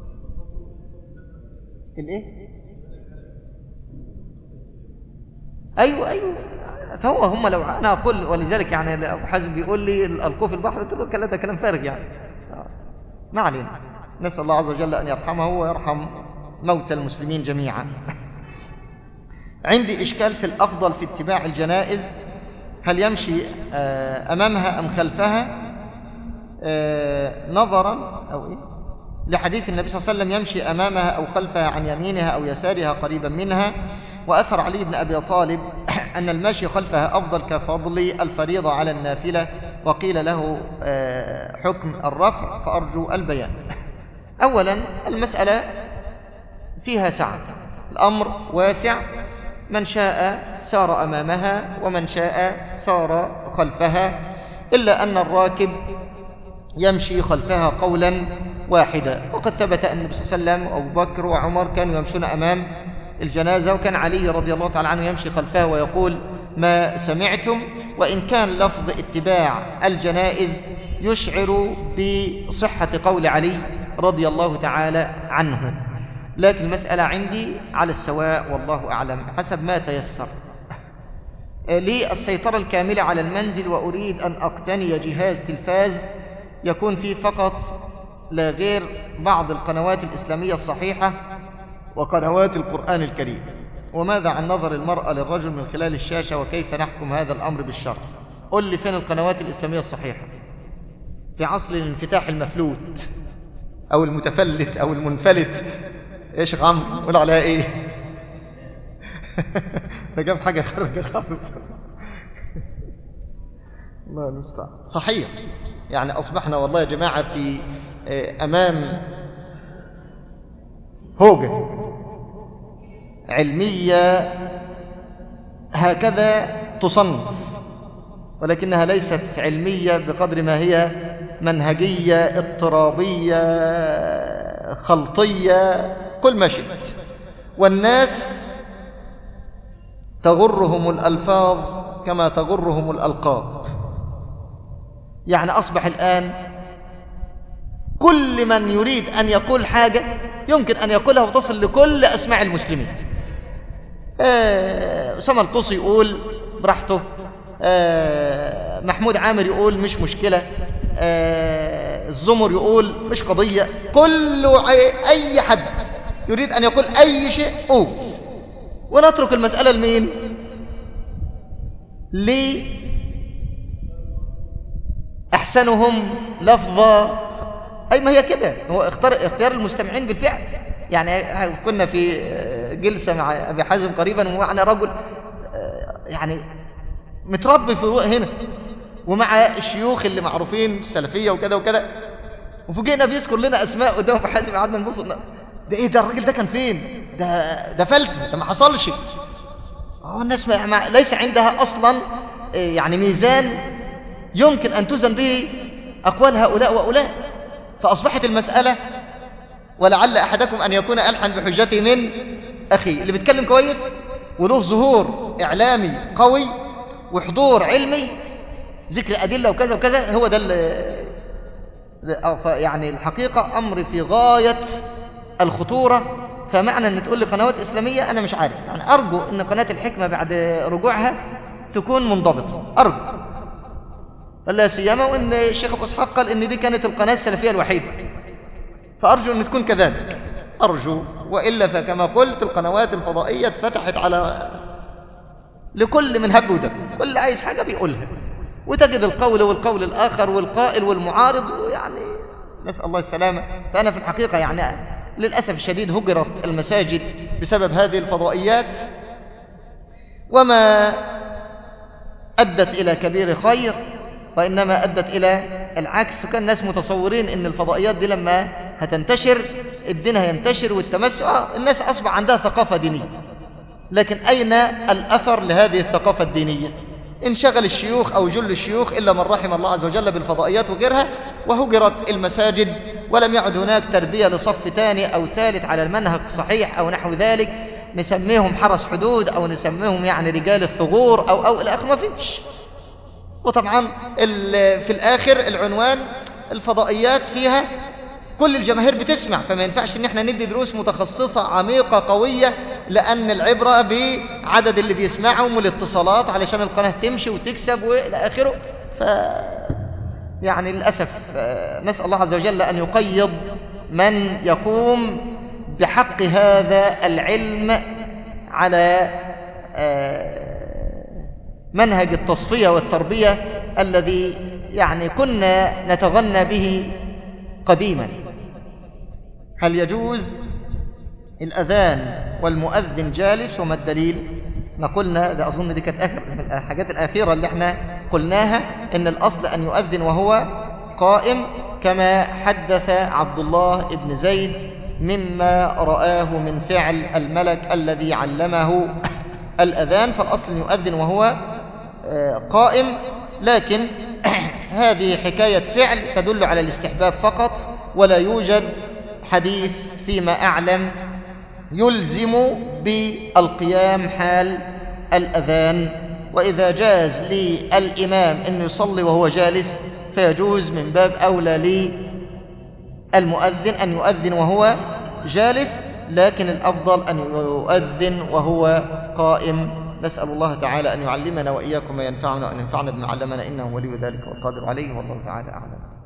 الإيه؟ أيوة أيوة هو هم لو أنا أقول، ولذلك يعني أبو حازم بيقول لي ألقوه في البحر، قلت له الكلام ده كلام فارغ يعني. ما علينا، نسأل الله عز وجل أن يرحمه ويرحم موتى المسلمين جميعا. عندي إشكال في الأفضل في اتباع الجنائز، هل يمشي أمامها أم خلفها؟ نظرا أو إيه؟ لحديث النبي صلى الله عليه وسلم يمشي أمامها أو خلفها، عن يمينها أو يسارها، قريبا منها. وأثر علي بن أبي طالب أن المشي خلفها أفضل كفضل الفريضة على النافلة، وقيل له حكم الرفع، فأرجو البيان. أولا المسألة فيها سعة، الأمر واسع، من شاء سار أمامها ومن شاء سار خلفها، إلا أن الراكب يمشي خلفها قولا واحدا. وقد ثبت أن النبي صلى الله عليه وسلم وأبو بكر وعمر كانوا يمشون أمام الجنازة، وكان علي رضي الله تعالى عنه يمشي خلفها ويقول ما سمعتم، وإن كان لفظ اتباع الجنائز يشعر بصحة قول علي رضي الله تعالى عنه، لكن المسألة عندي على السواء والله أعلم حسب ما تيسر. لي السيطرة الكاملة على المنزل، وأريد أن أقتني جهاز تلفاز يكون فيه فقط لا غير بعض القنوات الإسلامية الصحيحة وقنوات القرآن الكريم. وماذا عن نظر المرأة للرجل من خلال الشاشة، وكيف نحكم هذا الأمر بالشرع؟ قل لي فين القنوات الإسلامية الصحيحة في عصر الانفتاح المفلوت أو المتفلت أو المنفلت؟ إيش عمرو قول عليها إيه؟ ده جاب حاجة خارجة خالص. الله المستعان. صحيح، يعني أصبحنا والله يا جماعة في أمام هوجة علمية هكذا تصنف، ولكنها ليست علمية بقدر ما هي منهجية اضطرابية خلطية كل ما شئت. والناس تغرهم الألفاظ كما تغرهم الألقاب. يعني أصبح الآن كل من يريد أن يقول حاجة يمكن أن يقولها وتصل لكل أسماع المسلمين. أسامة القصي يقول براحته، محمود عامر يقول مش مشكلة، الزمر يقول مش قضية، كل أي حد يريد أن يقول أي شيء قول، ونترك المسألة لمين؟ ليه أحسنهم لفظة. أي ما هي كده، هو اختار اختيار المستمعين بالفعل. يعني كنا في جلسة مع أبي حازم قريبا، ومعنا رجل يعني متربي في هنا، ومع الشيوخ اللي معروفين السلفية وكذا وكذا، وفوجئنا بيذكر لنا أسماء قدام أبي حازم، قعدنا نبص ده إيه ده؟ الراجل ده كان فين؟ ده ده فلت، ده ما حصلش. هو الناس ما ما ليس عندها أصلا يعني ميزان يمكن أن توزن به أقوال هؤلاء وأولاء. فأصبحت المسألة ولعل أحدكم أن يكون ألحن بحجته من أخي اللي بيتكلم كويس وله ظهور إعلامي قوي وحضور علمي، ذكر أدلة وكذا وكذا، هو ده يعني الحقيقة أمر في غاية الخطورة. فمعنى أن تقول لي قنوات إسلامية أنا مش عارف، يعني أرجو أن قناة الحكمة بعد رجوعها تكون منضبطة، أرجو، ولا سيما وأن الشيخ أبو إسحاق قال أن دي كانت القناة السلفية الوحيدة، فأرجو أن تكون كذلك، أرجو. وإلا فكما قلت القنوات الفضائية اتفتحت على لكل من هب ودب، كل عايز حاجة بيقولها، وتجد القول والقول الآخر والقائل والمعارض، يعني نسأل الله السلامة. فأنا في الحقيقة يعني للأسف الشديد هجرت المساجد بسبب هذه الفضائيات، وما أدت إلى كبير خير، وإنما أدت إلى العكس. وكان الناس متصورين أن الفضائيات دي لما هتنتشر الدين هينتشر والتمسع، الناس أصبح عندها ثقافة دينية، لكن أين الأثر لهذه الثقافة الدينية؟ انشغل الشيوخ أو جل الشيوخ إلا من رحم الله عز وجل بالفضائيات وغيرها، وهجرت المساجد، ولم يعد هناك تربية لصف ثاني أو ثالث على المنهج صحيح أو نحو ذلك، نسميهم حرس حدود أو نسميهم يعني رجال الثغور أو أو إلى آخره، ما فيش. وطبعا في الآخر العنوان الفضائيات فيها كل الجماهير بتسمع، فما ينفعش ان احنا ندي دروس متخصصة عميقة قوية لأن العبرة بعدد اللي بيسمعهم والاتصالات علشان القناة تمشي وتكسب وإلى آخره. ف يعني للأسف نسأل الله عز وجل أن يقيض من يقوم بحق هذا العلم على منهج التصفية والتربية الذي يعني كنا نتغنى به قديما. هل يجوز الأذان والمؤذن جالس وما الدليل؟ نقولنا ده أظن دي كانت آخر من الحاجات الأخيرة اللي احنا قلناها، إن الأصل أن يؤذن وهو قائم كما حدث عبد الله بن زيد مما رآه من فعل الملك الذي علمه الأذان، فالأصل أن يؤذن وهو قائم. لكن هذه حكاية فعل تدل على الاستحباب فقط، ولا يوجد حديث فيما أعلم يلزم بالقيام حال الأذان. وإذا جاز للإمام أن يصلي وهو جالس فيجوز من باب أولى للمؤذن أن يؤذن وهو جالس، لكن الأفضل أن يؤذن وهو قائم. نسأل الله تعالى أن يعلمنا وإياكم ما ينفعنا وأن ينفعنا بما علمنا، إنه ولي ذلك والقادر عليه، والله تعالى أعلم.